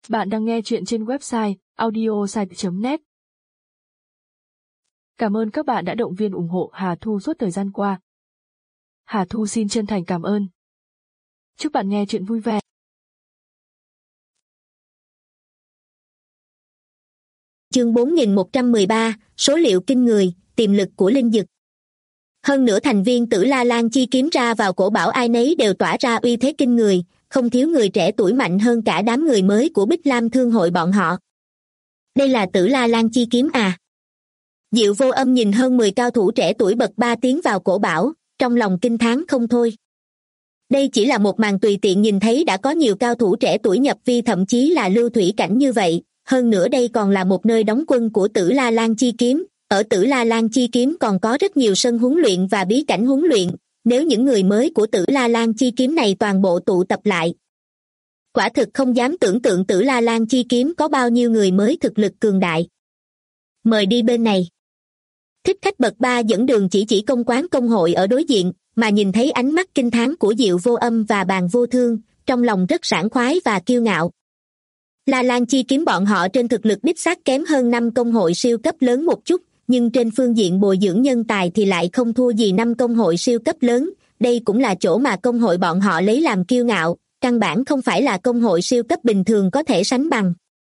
Bạn đang nghe chuyện trên website audiosite.net. Cảm ơn các bạn đã động viên ủng hộ Hà Thu suốt thời gian qua. Hà Thu xin chân thành cảm ơn. Chúc bạn nghe chuyện vui vẻ. Chương 4113, số liệu kinh người, tiềm lực của linh dực. Hơn nửa thành viên Tử La Lan chi kiếm ra vào cổ bảo ai nấy đều tỏa ra uy thế kinh người, không thiếu người trẻ tuổi mạnh hơn cả đám người mới của Bích Lam Thương hội bọn họ. Đây là Tử La Lan chi kiếm à? Diệu Vô Âm nhìn hơn 10 cao thủ trẻ tuổi bậc 3 tiến vào cổ bảo, trong lòng kinh thán không thôi. Đây chỉ là một màn tùy tiện nhìn thấy đã có nhiều cao thủ trẻ tuổi nhập vi, thậm chí là lưu thủy cảnh như vậy, hơn nữa đây còn là một nơi đóng quân của Tử La Lan chi kiếm. Ở Tử La Lan chi kiếm còn có rất nhiều sân huấn luyện và bí cảnh huấn luyện, nếu những người mới của Tử La Lan chi kiếm này toàn bộ tụ tập lại, quả thực không dám tưởng tượng Tử La Lan chi kiếm có bao nhiêu người mới thực lực cường đại. Mời đi bên này. Thích khách bậc 3 dẫn đường chỉ công quán công hội ở đối diện, mà nhìn thấy ánh mắt kinh thán của Diệu Vô Âm và Bàn Vô Thương, trong lòng rất sảng khoái và kiêu ngạo. La Lan chi kiếm bọn họ trên thực lực đích xác kém hơn 5 công hội siêu cấp lớn một chút, nhưng trên phương diện bồi dưỡng nhân tài thì lại không thua gì 5 công hội siêu cấp lớn. Đây cũng là chỗ mà công hội bọn họ lấy làm kiêu ngạo, căn bản không phải là công hội siêu cấp bình thường có thể sánh bằng.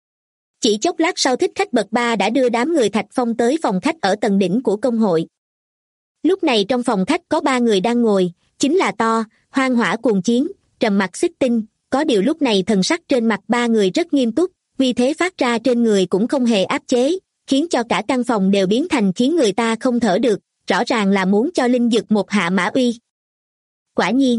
Chỉ chốc lát sau, thích khách bậc 3 đã đưa đám người Thạch Phong tới phòng khách ở tầng đỉnh của công hội. Lúc này trong phòng khách có 3 người đang ngồi, chính là To, Hoang Hỏa Cuồng Chiến, Trầm Mặc Xích Tinh. Có điều lúc này thần sắc trên mặt 3 người rất nghiêm túc, uy thế phát ra trên người cũng không hề áp chế, khiến cho cả căn phòng đều biến thành khiến người ta không thở được, rõ ràng là muốn cho linh dực một hạ mã uy. Quả nhiên.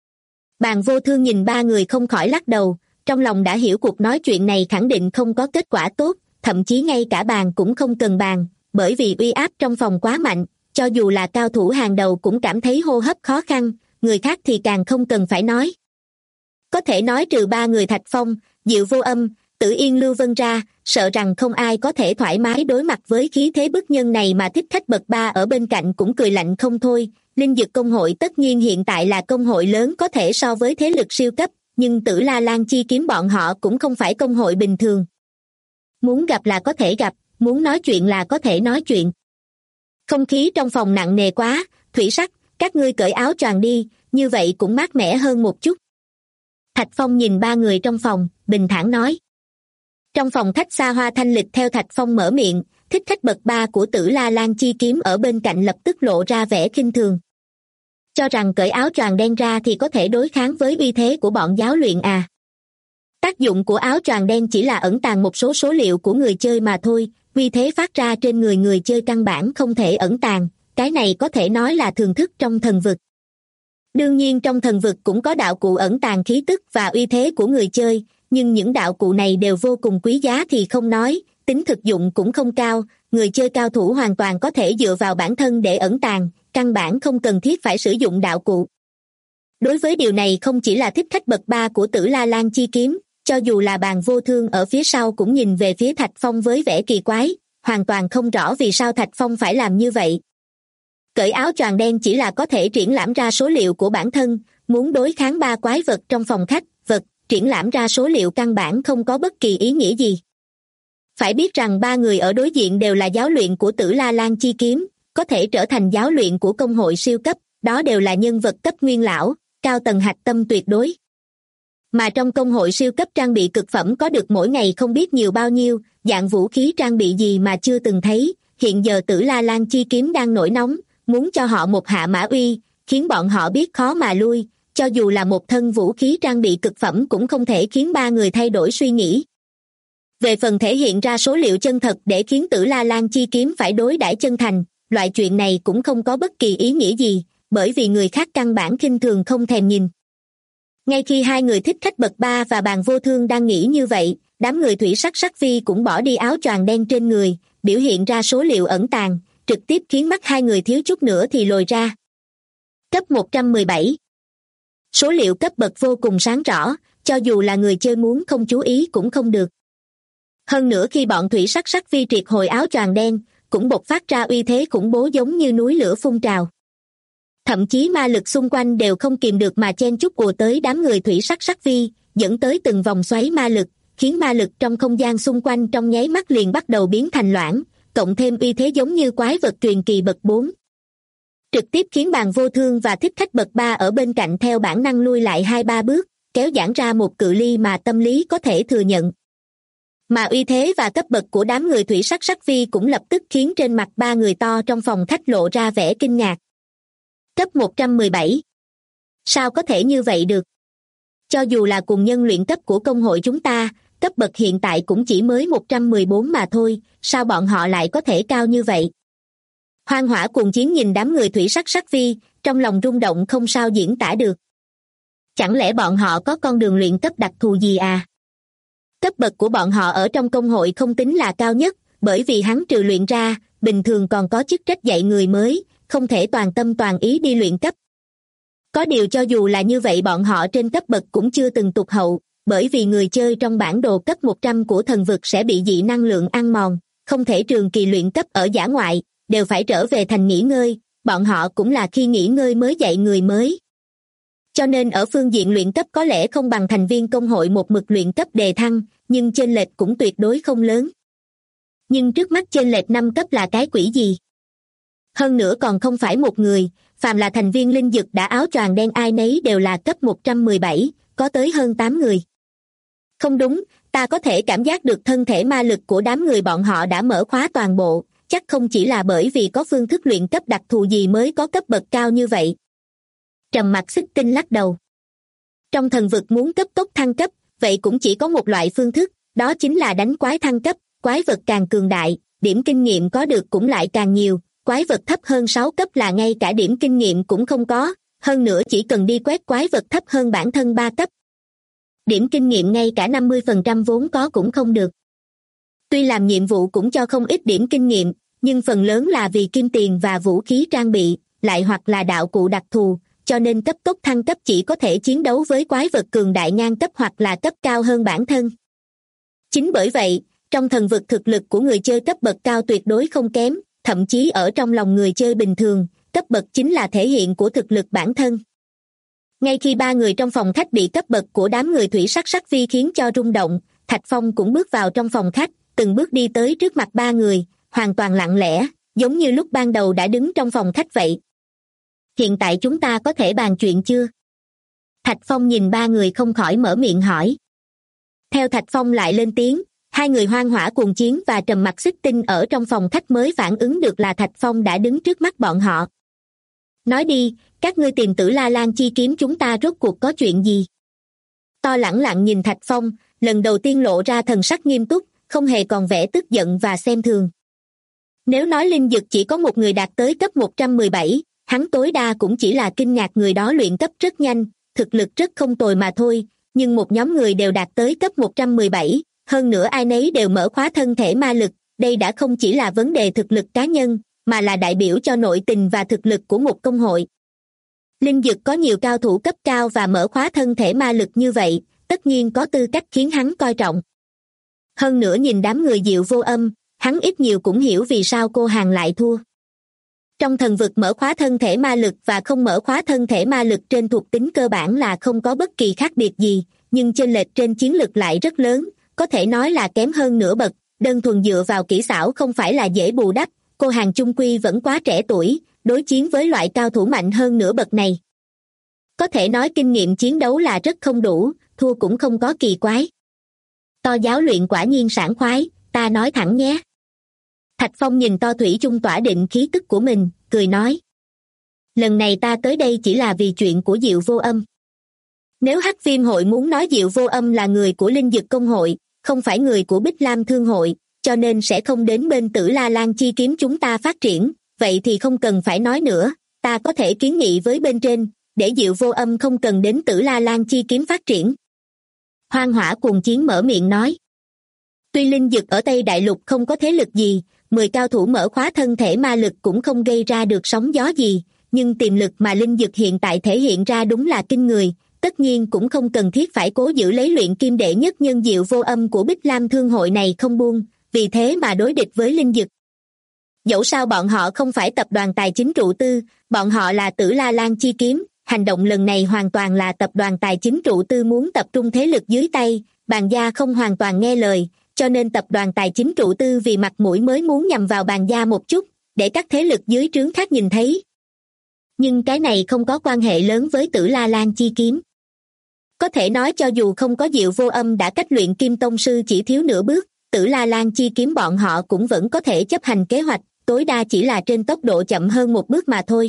Bàn Vô Thương nhìn 3 người không khỏi lắc đầu, trong lòng đã hiểu cuộc nói chuyện này khẳng định không có kết quả tốt, thậm chí ngay cả bàn cũng không cần bàn, bởi vì uy áp trong phòng quá mạnh, cho dù là cao thủ hàng đầu cũng cảm thấy hô hấp khó khăn, người khác thì càng không cần phải nói. Có thể nói trừ 3 người Thạch Phong, Diệu Vô Âm, Tử Yên Lưu Vân ra, sợ rằng không ai có thể thoải mái đối mặt với khí thế bức nhân này, mà thích khách bậc 3 ở bên cạnh cũng cười lạnh không thôi. Linh dực công hội tất nhiên hiện tại là công hội lớn có thể so với thế lực siêu cấp, nhưng Tử La Lan chi kiếm bọn họ cũng không phải công hội bình thường. Muốn gặp là có thể gặp, muốn nói chuyện là có thể nói chuyện. Không khí trong phòng nặng nề quá, Thủy Sắc, các ngươi cởi áo choàng đi, như vậy cũng mát mẻ hơn một chút. Thạch Phong nhìn 3 người trong phòng, bình thản nói. Trong phòng khách xa hoa thanh lịch, theo Thạch Phong mở miệng, thích khách bậc 3 của Tử La Lan chi kiếm ở bên cạnh lập tức lộ ra vẻ khinh thường. Cho rằng cởi áo choàng đen ra thì có thể đối kháng với uy thế của bọn giáo luyện à? Tác dụng của áo choàng đen chỉ là ẩn tàng một số số liệu của người chơi mà thôi, uy thế phát ra trên người chơi căn bản không thể ẩn tàng, cái này có thể nói là thường thức trong thần vực. Đương nhiên trong thần vực cũng có đạo cụ ẩn tàng khí tức và uy thế của người chơi, nhưng những đạo cụ này đều vô cùng quý giá thì không nói, tính thực dụng cũng không cao, người chơi cao thủ hoàn toàn có thể dựa vào bản thân để ẩn tàng, căn bản không cần thiết phải sử dụng đạo cụ. Đối với điều này không chỉ là thích khách bậc 3 của Tử La Lan chi kiếm, cho dù là Bàn Vô Thương ở phía sau cũng nhìn về phía Thạch Phong với vẻ kỳ quái, hoàn toàn không rõ vì sao Thạch Phong phải làm như vậy. Cởi áo choàng đen chỉ là có thể triển lãm ra số liệu của bản thân, muốn đối kháng 3 quái vật trong phòng khách, triển lãm ra số liệu căn bản không có bất kỳ ý nghĩa gì. Phải biết rằng 3 người ở đối diện đều là giáo luyện của Tử La Lan chi kiếm, có thể trở thành giáo luyện của công hội siêu cấp, đó đều là nhân vật cấp nguyên lão, cao tầng hạch tâm tuyệt đối. Mà trong công hội siêu cấp trang bị cực phẩm có được mỗi ngày không biết nhiều bao nhiêu, dạng vũ khí trang bị gì mà chưa từng thấy, hiện giờ Tử La Lan chi kiếm đang nổi nóng, muốn cho họ một hạ mã uy, khiến bọn họ biết khó mà lui. Cho dù là một thân vũ khí trang bị cực phẩm cũng không thể khiến 3 người thay đổi suy nghĩ. Về phần thể hiện ra số liệu chân thật để khiến Tử La Lan chi kiếm phải đối đãi chân thành, loại chuyện này cũng không có bất kỳ ý nghĩa gì, bởi vì người khác căn bản khinh thường không thèm nhìn. Ngay khi 2 người thích khách bậc 3 và Bàn Vô Thương đang nghĩ như vậy, đám người Thủy Sắc Sắc Vi cũng bỏ đi áo choàng đen trên người, biểu hiện ra số liệu ẩn tàng, trực tiếp khiến mắt 2 người thiếu chút nữa thì lồi ra. Cấp 117. Số liệu cấp bậc vô cùng sáng rõ, cho dù là người chơi muốn không chú ý cũng không được. Hơn nữa khi bọn Thủy Sắc Sắc Vi triệt hồi áo choàng đen, cũng bộc phát ra uy thế khủng bố giống như núi lửa phun trào. Thậm chí ma lực xung quanh đều không kìm được mà chen chúc ùa tới đám người Thủy Sắc Sắc Vi, dẫn tới từng vòng xoáy ma lực, khiến ma lực trong không gian xung quanh trong nháy mắt liền bắt đầu biến thành loãng, cộng thêm uy thế giống như quái vật truyền kỳ bậc 4. Trực tiếp khiến Bàn Vô Thương và Thích Khách bậc 3 ở bên cạnh theo bản năng lui lại 2-3 bước, kéo giãn ra một cự ly mà tâm lý có thể thừa nhận. Mà uy thế và cấp bậc của đám người thủy sắc sắc vi cũng lập tức khiến trên mặt ba người to trong phòng khách lộ ra vẻ kinh ngạc. Cấp 117. Sao có thể như vậy được? Cho dù là cùng nhân luyện cấp của công hội chúng ta, cấp bậc hiện tại cũng chỉ mới 114 mà thôi, sao bọn họ lại có thể cao như vậy? Hoang Hỏa Cuồng Chiến nhìn đám người thủy sắc sắc vi, trong lòng rung động không sao diễn tả được. Chẳng lẽ bọn họ có con đường luyện cấp đặc thù gì à? Cấp bậc của bọn họ ở trong công hội không tính là cao nhất, bởi vì hắn trừ luyện ra, bình thường còn có chức trách dạy người mới, không thể toàn tâm toàn ý đi luyện cấp. Có điều cho dù là như vậy bọn họ trên cấp bậc cũng chưa từng tụt hậu, bởi vì người chơi trong bản đồ cấp 100 của thần vực sẽ bị dị năng lượng ăn mòn, không thể trường kỳ luyện cấp ở dã ngoại, đều phải trở về thành nghỉ ngơi, bọn họ cũng là khi nghỉ ngơi mới dạy người mới. Cho nên ở phương diện luyện cấp có lẽ không bằng thành viên công hội một mực luyện cấp đề thăng, nhưng chênh lệch cũng tuyệt đối không lớn. Nhưng trước mắt chênh lệch 5 cấp là cái quỷ gì? Hơn nữa còn không phải một người, phàm là thành viên linh dực đã áo choàng đen ai nấy đều là cấp 117, có tới hơn 8 người. Không đúng, ta có thể cảm giác được thân thể ma lực của đám người bọn họ đã mở khóa toàn bộ, chắc không chỉ là bởi vì có phương thức luyện cấp đặc thù gì mới có cấp bậc cao như vậy. Trầm Mặc Xích Tinh lắc đầu. Trong thần vực muốn cấp tốc thăng cấp, vậy cũng chỉ có một loại phương thức, đó chính là đánh quái thăng cấp, quái vật càng cường đại, điểm kinh nghiệm có được cũng lại càng nhiều, quái vật thấp hơn 6 cấp là ngay cả điểm kinh nghiệm cũng không có, hơn nữa chỉ cần đi quét quái vật thấp hơn bản thân 3 cấp. Điểm kinh nghiệm ngay cả 50% vốn có cũng không được. Tuy làm nhiệm vụ cũng cho không ít điểm kinh nghiệm, nhưng phần lớn là vì kim tiền và vũ khí trang bị, lại hoặc là đạo cụ đặc thù, cho nên cấp tốc thăng cấp chỉ có thể chiến đấu với quái vật cường đại ngang cấp hoặc là cấp cao hơn bản thân. Chính bởi vậy, trong thần vực thực lực của người chơi cấp bậc cao tuyệt đối không kém, thậm chí ở trong lòng người chơi bình thường, cấp bậc chính là thể hiện của thực lực bản thân. Ngay khi ba người trong phòng khách bị cấp bậc của đám người thủy sắc sắc vi khiến cho rung động, Thạch Phong cũng bước vào trong phòng khách, từng bước đi tới trước mặt ba người, hoàn toàn lặng lẽ, giống như lúc ban đầu đã đứng trong phòng khách vậy. Hiện tại chúng ta có thể bàn chuyện chưa? Thạch Phong nhìn ba người không khỏi mở miệng hỏi. Theo Thạch Phong lại lên tiếng, hai người Hoang Hỏa Cuồng Chiến và Trầm Mặc Xích Tinh ở trong phòng khách mới phản ứng được là Thạch Phong đã đứng trước mắt bọn họ. Nói đi, các ngươi tìm Tử La Lan chi kiếm chúng ta rốt cuộc có chuyện gì? To lẳng lặng nhìn Thạch Phong, lần đầu tiên lộ ra thần sắc nghiêm túc, không hề còn vẻ tức giận và xem thường. Nếu nói linh dực chỉ có một người đạt tới cấp 117, hắn tối đa cũng chỉ là kinh ngạc người đó luyện cấp rất nhanh, thực lực rất không tồi mà thôi, nhưng một nhóm người đều đạt tới cấp 117, hơn nữa ai nấy đều mở khóa thân thể ma lực, đây đã không chỉ là vấn đề thực lực cá nhân, mà là đại biểu cho nội tình và thực lực của một công hội. Linh dực có nhiều cao thủ cấp cao và mở khóa thân thể ma lực như vậy, tất nhiên có tư cách khiến hắn coi trọng. Hơn nữa nhìn đám người Diệu Vô Âm, hắn ít nhiều cũng hiểu vì sao cô hàng lại thua. Trong thần vực mở khóa thân thể ma lực và không mở khóa thân thể ma lực trên thuộc tính cơ bản là không có bất kỳ khác biệt gì, nhưng chênh lệch trên chiến lực lại rất lớn, có thể nói là kém hơn nửa bậc, đơn thuần dựa vào kỹ xảo không phải là dễ bù đắp, cô hàng chung quy vẫn quá trẻ tuổi, đối chiến với loại cao thủ mạnh hơn nửa bậc này. Có thể nói kinh nghiệm chiến đấu là rất không đủ, thua cũng không có kỳ quái. To giáo luyện quả nhiên sảng khoái, ta nói thẳng nhé. Thạch Phong nhìn To thủy chung tỏa định khí tức của mình, cười nói. Lần này ta tới đây chỉ là vì chuyện của Diệu Vô Âm. Nếu Hắc Viêm hội muốn nói Diệu Vô Âm là người của Linh Dực Công hội, không phải người của Bích Lam Thương hội, cho nên sẽ không đến bên Tử La Lan chi kiếm chúng ta phát triển, vậy thì không cần phải nói nữa, ta có thể kiến nghị với bên trên, để Diệu Vô Âm không cần đến Tử La Lan chi kiếm phát triển. Hoang Hỏa Cuồng Chiến mở miệng nói. Tuy Linh Dực ở Tây Đại Lục không có thế lực gì, 10 cao thủ mở khóa thân thể ma lực cũng không gây ra được sóng gió gì, nhưng tiềm lực mà Linh Dực hiện tại thể hiện ra đúng là kinh người, tất nhiên cũng không cần thiết phải cố giữ lấy luyện kim đệ nhất nhân Diệu Vô Âm của Bích Lam Thương hội này không buông, vì thế mà đối địch với Linh Dực. Dẫu sao bọn họ không phải tập đoàn tài chính trụ tư, bọn họ là Tử La Lan chi kiếm, hành động lần này hoàn toàn là tập đoàn tài chính trụ tư muốn tập trung thế lực dưới tay, bàn gia không hoàn toàn nghe lời, cho nên tập đoàn tài chính trụ tư vì mặt mũi mới muốn nhằm vào bàn gia một chút, để các thế lực dưới trướng khác nhìn thấy. Nhưng cái này không có quan hệ lớn với Tử La Lan chi kiếm. Có thể nói cho dù không có Diệu Vô Âm đã cách luyện kim tông sư chỉ thiếu nửa bước, Tử La Lan chi kiếm bọn họ cũng vẫn có thể chấp hành kế hoạch, tối đa chỉ là trên tốc độ chậm hơn một bước mà thôi.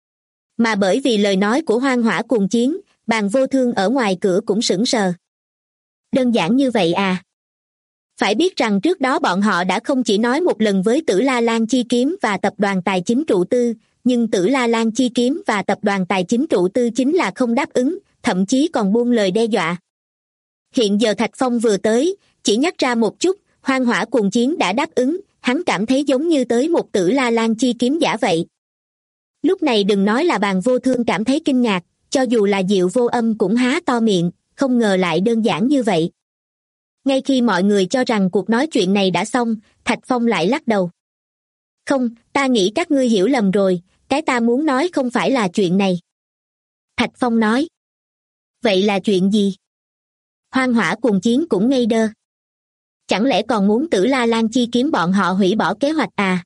Mà bởi vì lời nói của Hoang Hỏa Cuồng Chiến, Bàn Vô Thương ở ngoài cửa cũng sững sờ. Đơn giản như vậy à? Phải biết rằng trước đó bọn họ đã không chỉ nói một lần với Tử La Lan chi kiếm và tập đoàn tài chính trụ tư, nhưng Tử La Lan chi kiếm và tập đoàn tài chính trụ tư chính là không đáp ứng, thậm chí còn buông lời đe dọa. Hiện giờ Thạch Phong vừa tới, chỉ nhắc ra một chút, Hoang Hỏa Cuồng Chiến đã đáp ứng, hắn cảm thấy giống như tới một Tử La Lan chi kiếm giả vậy. Lúc này đừng nói là Bàn Vô Thương cảm thấy kinh ngạc, cho dù là Diệu Vô Âm cũng há to miệng, không ngờ lại đơn giản như vậy. Ngay khi mọi người cho rằng cuộc nói chuyện này đã xong, Thạch Phong lại lắc đầu. Không, ta nghĩ các ngươi hiểu lầm rồi, cái ta muốn nói không phải là chuyện này. Thạch Phong nói. Vậy là chuyện gì? Hoang Hỏa Cuồng Chiến cũng ngây đơ. Chẳng lẽ còn muốn Tử La Lan chi kiếm bọn họ hủy bỏ kế hoạch à?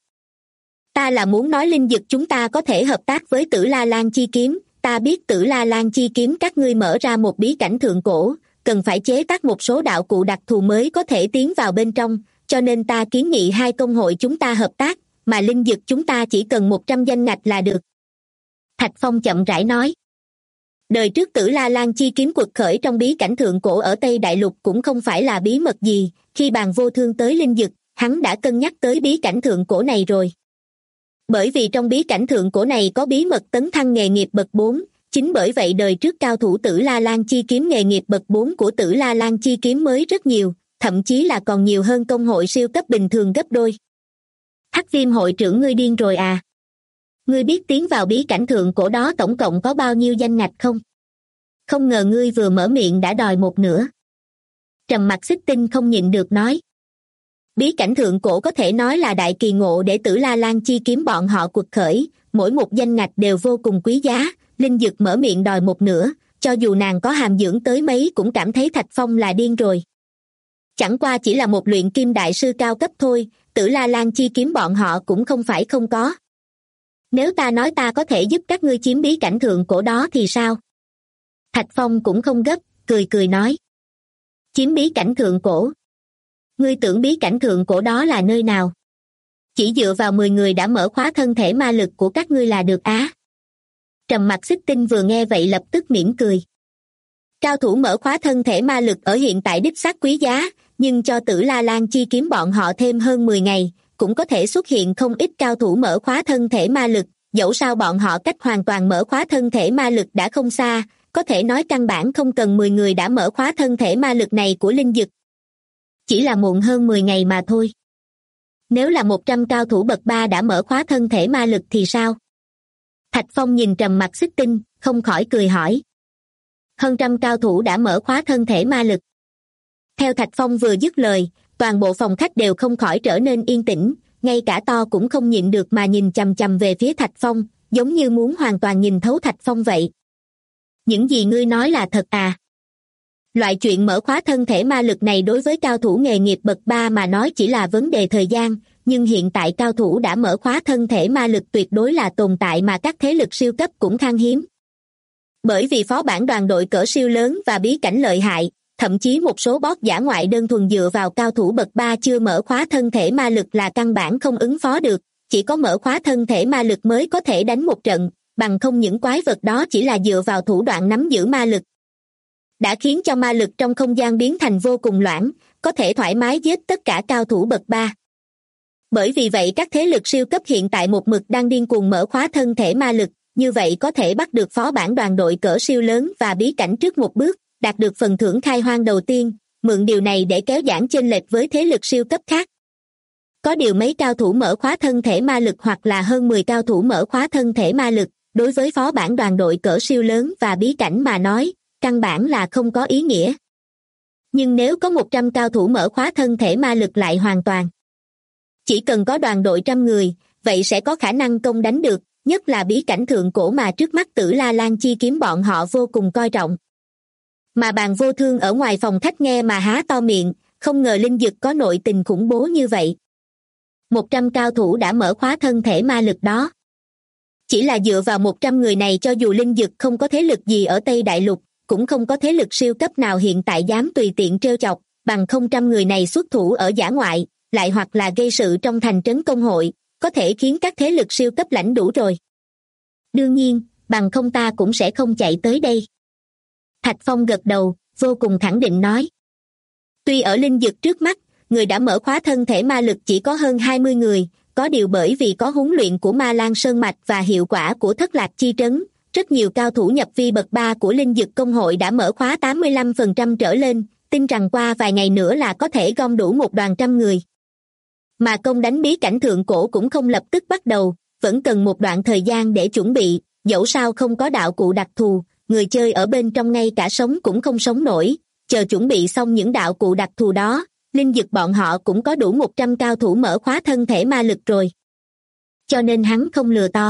Ta là muốn nói linh dực chúng ta có thể hợp tác với Tử La Lan chi kiếm, ta biết Tử La Lan chi kiếm các ngươi mở ra một bí cảnh thượng cổ, cần phải chế tác một số đạo cụ đặc thù mới có thể tiến vào bên trong, cho nên ta kiến nghị hai công hội chúng ta hợp tác, mà linh dực chúng ta chỉ cần 100 danh ngạch là được. Thạch Phong chậm rãi nói. Đời trước Tử La Lan chi kiếm quật khởi trong bí cảnh thượng cổ ở Tây Đại Lục cũng không phải là bí mật gì, khi Bàn Vô Thương tới linh dực, hắn đã cân nhắc tới bí cảnh thượng cổ này rồi. Bởi vì trong bí cảnh thượng cổ này có bí mật tấn thăng nghề nghiệp bậc 4, chính bởi vậy đời trước cao thủ Tử La Lan chi kiếm nghề nghiệp bậc 4 của Tử La Lan chi kiếm mới rất nhiều, thậm chí là còn nhiều hơn công hội siêu cấp bình thường gấp đôi. Hắc Viêm hội trưởng ngươi điên rồi à? Ngươi biết tiến vào bí cảnh thượng cổ đó tổng cộng có bao nhiêu danh ngạch không? Không ngờ ngươi vừa mở miệng đã đòi một nửa. Trầm Mặc Xích Tinh không nhịn được nói. Bí cảnh thượng cổ có thể nói là đại kỳ ngộ để Tử La Lan chi kiếm bọn họ quật khởi, mỗi một danh ngạch đều vô cùng quý giá, Linh Dực mở miệng đòi một nửa, cho dù nàng có hàm dưỡng tới mấy cũng cảm thấy Thạch Phong là điên rồi. Chẳng qua chỉ là một luyện kim đại sư cao cấp thôi, Tử La Lan chi kiếm bọn họ cũng không phải không có. Nếu ta nói ta có thể giúp các ngươi chiếm bí cảnh thượng cổ đó thì sao? Thạch Phong cũng không gấp, cười cười nói. Chiếm bí cảnh thượng cổ? Ngươi tưởng bí cảnh thượng cổ đó là nơi nào? Chỉ dựa vào 10 người đã mở khóa thân thể ma lực của các ngươi là được á. Trầm Mặc Xích Tinh vừa nghe vậy lập tức mỉm cười. Cao thủ mở khóa thân thể ma lực ở hiện tại đích xác quý giá, nhưng cho Tử La Lan chi kiếm bọn họ thêm hơn 10 ngày, cũng có thể xuất hiện không ít cao thủ mở khóa thân thể ma lực, dẫu sao bọn họ cách hoàn toàn mở khóa thân thể ma lực đã không xa, có thể nói căn bản không cần 10 người đã mở khóa thân thể ma lực này của Linh Dực. Chỉ là muộn hơn 10 ngày mà thôi. Nếu là 100 cao thủ bậc 3 đã mở khóa thân thể ma lực thì sao? Thạch Phong nhìn Trầm Mặc Xích Tinh, không khỏi cười hỏi. Hơn trăm cao thủ đã mở khóa thân thể ma lực. Theo Thạch Phong vừa dứt lời, toàn bộ phòng khách đều không khỏi trở nên yên tĩnh, ngay cả To cũng không nhịn được mà nhìn chằm chằm về phía Thạch Phong, giống như muốn hoàn toàn nhìn thấu Thạch Phong vậy. Những gì ngươi nói là thật à? Loại chuyện mở khóa thân thể ma lực này đối với cao thủ nghề nghiệp bậc 3 mà nói chỉ là vấn đề thời gian, nhưng hiện tại cao thủ đã mở khóa thân thể ma lực tuyệt đối là tồn tại mà các thế lực siêu cấp cũng khan hiếm. Bởi vì phó bản đoàn đội cỡ siêu lớn và bí cảnh lợi hại, thậm chí một số boss dã ngoại đơn thuần dựa vào cao thủ bậc 3 chưa mở khóa thân thể ma lực là căn bản không ứng phó được, chỉ có mở khóa thân thể ma lực mới có thể đánh một trận, bằng không những quái vật đó chỉ là dựa vào thủ đoạn nắm giữ ma lực. Đã khiến cho ma lực trong không gian biến thành vô cùng loãng, có thể thoải mái giết tất cả cao thủ bậc 3. Bởi vì vậy các thế lực siêu cấp hiện tại một mực đang điên cuồng mở khóa thân thể ma lực, như vậy có thể bắt được phó bản đoàn đội cỡ siêu lớn và bí cảnh trước một bước, đạt được phần thưởng khai hoang đầu tiên, mượn điều này để kéo giãn chênh lệch với thế lực siêu cấp khác. Có điều mấy cao thủ mở khóa thân thể ma lực hoặc là hơn 10 cao thủ mở khóa thân thể ma lực, đối với phó bản đoàn đội cỡ siêu lớn và bí cảnh mà nói, căn bản là không có ý nghĩa. Nhưng nếu có 100 cao thủ mở khóa thân thể ma lực lại hoàn toàn. Chỉ cần có đoàn đội 100 người, vậy sẽ có khả năng công đánh được, nhất là bí cảnh thượng cổ mà trước mắt Tử La Lan chi kiếm bọn họ vô cùng coi trọng. Mà Bàn Vô Thương ở ngoài phòng khách nghe mà há to miệng, không ngờ Linh Dực có nội tình khủng bố như vậy. 100 cao thủ đã mở khóa thân thể ma lực đó. Chỉ là dựa vào 100 người này, cho dù Linh Dực không có thế lực gì ở Tây Đại Lục, cũng không có thế lực siêu cấp nào hiện tại dám tùy tiện trêu chọc, bằng không trăm người này xuất thủ ở dã ngoại, lại hoặc là gây sự trong thành trấn công hội, có thể khiến các thế lực siêu cấp lãnh đủ rồi. Đương nhiên, bằng không ta cũng sẽ không chạy tới đây. Thạch Phong gật đầu, vô cùng khẳng định nói. Tuy ở Linh Dực trước mắt, người đã mở khóa thân thể ma lực chỉ có hơn 20 người, có điều bởi vì có huấn luyện của Ma Lan Sơn Mạch và hiệu quả của Thất Lạc Chi Trấn, rất nhiều cao thủ nhập vi bậc 3 của Linh Dực công hội đã mở khóa 85% trở lên, tin rằng qua vài ngày nữa là có thể gom đủ một đoàn trăm người. Mà công đánh bí cảnh thượng cổ cũng không lập tức bắt đầu, vẫn cần một đoạn thời gian để chuẩn bị, dẫu sao không có đạo cụ đặc thù, người chơi ở bên trong ngay cả sống cũng không sống nổi, chờ chuẩn bị xong những đạo cụ đặc thù đó, Linh Dực bọn họ cũng có đủ 100 cao thủ mở khóa thân thể ma lực rồi. Cho nên hắn không lừa to.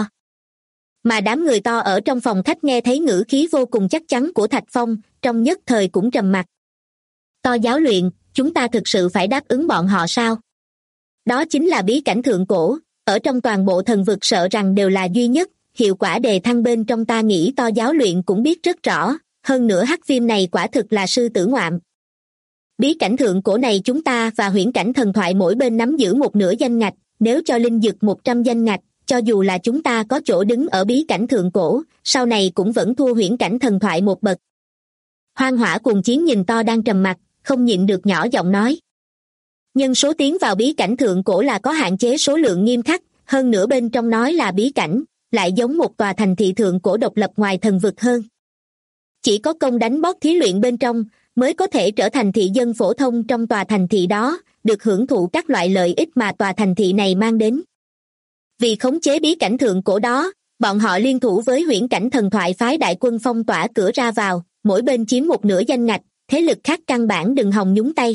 Mà đám người to ở trong phòng khách nghe thấy ngữ khí vô cùng chắc chắn của Thạch Phong, trong nhất thời cũng trầm mặc. To giáo luyện, chúng ta thực sự phải đáp ứng bọn họ sao? Đó chính là bí cảnh thượng cổ, ở trong toàn bộ thần vực sợ rằng đều là duy nhất, hiệu quả đề thăng bên trong ta nghĩ To giáo luyện cũng biết rất rõ, hơn nữa hắc viêm này quả thực là sư tử ngoạm. Bí cảnh thượng cổ này chúng ta và huyễn cảnh thần thoại mỗi bên nắm giữ một nửa danh ngạch, nếu cho Linh Dực 100 danh ngạch, cho dù là chúng ta có chỗ đứng ở bí cảnh thượng cổ, sau này cũng vẫn thua huyễn cảnh thần thoại một bậc. Hoang Hỏa Cuồng Chiến nhìn To đang trầm mặc, không nhịn được nhỏ giọng nói. Nhân số tiến vào bí cảnh thượng cổ là có hạn chế số lượng nghiêm khắc, hơn nữa bên trong nói là bí cảnh, lại giống một tòa thành thị thượng cổ độc lập ngoài thần vực hơn. Chỉ có công đánh boss thí luyện bên trong, mới có thể trở thành thị dân phổ thông trong tòa thành thị đó, được hưởng thụ các loại lợi ích mà tòa thành thị này mang đến. Vì khống chế bí cảnh thượng cổ đó, bọn họ liên thủ với huyễn cảnh thần thoại phái đại quân phong tỏa cửa ra vào, mỗi bên chiếm một nửa danh ngạch, thế lực khác căn bản đừng hòng nhúng tay.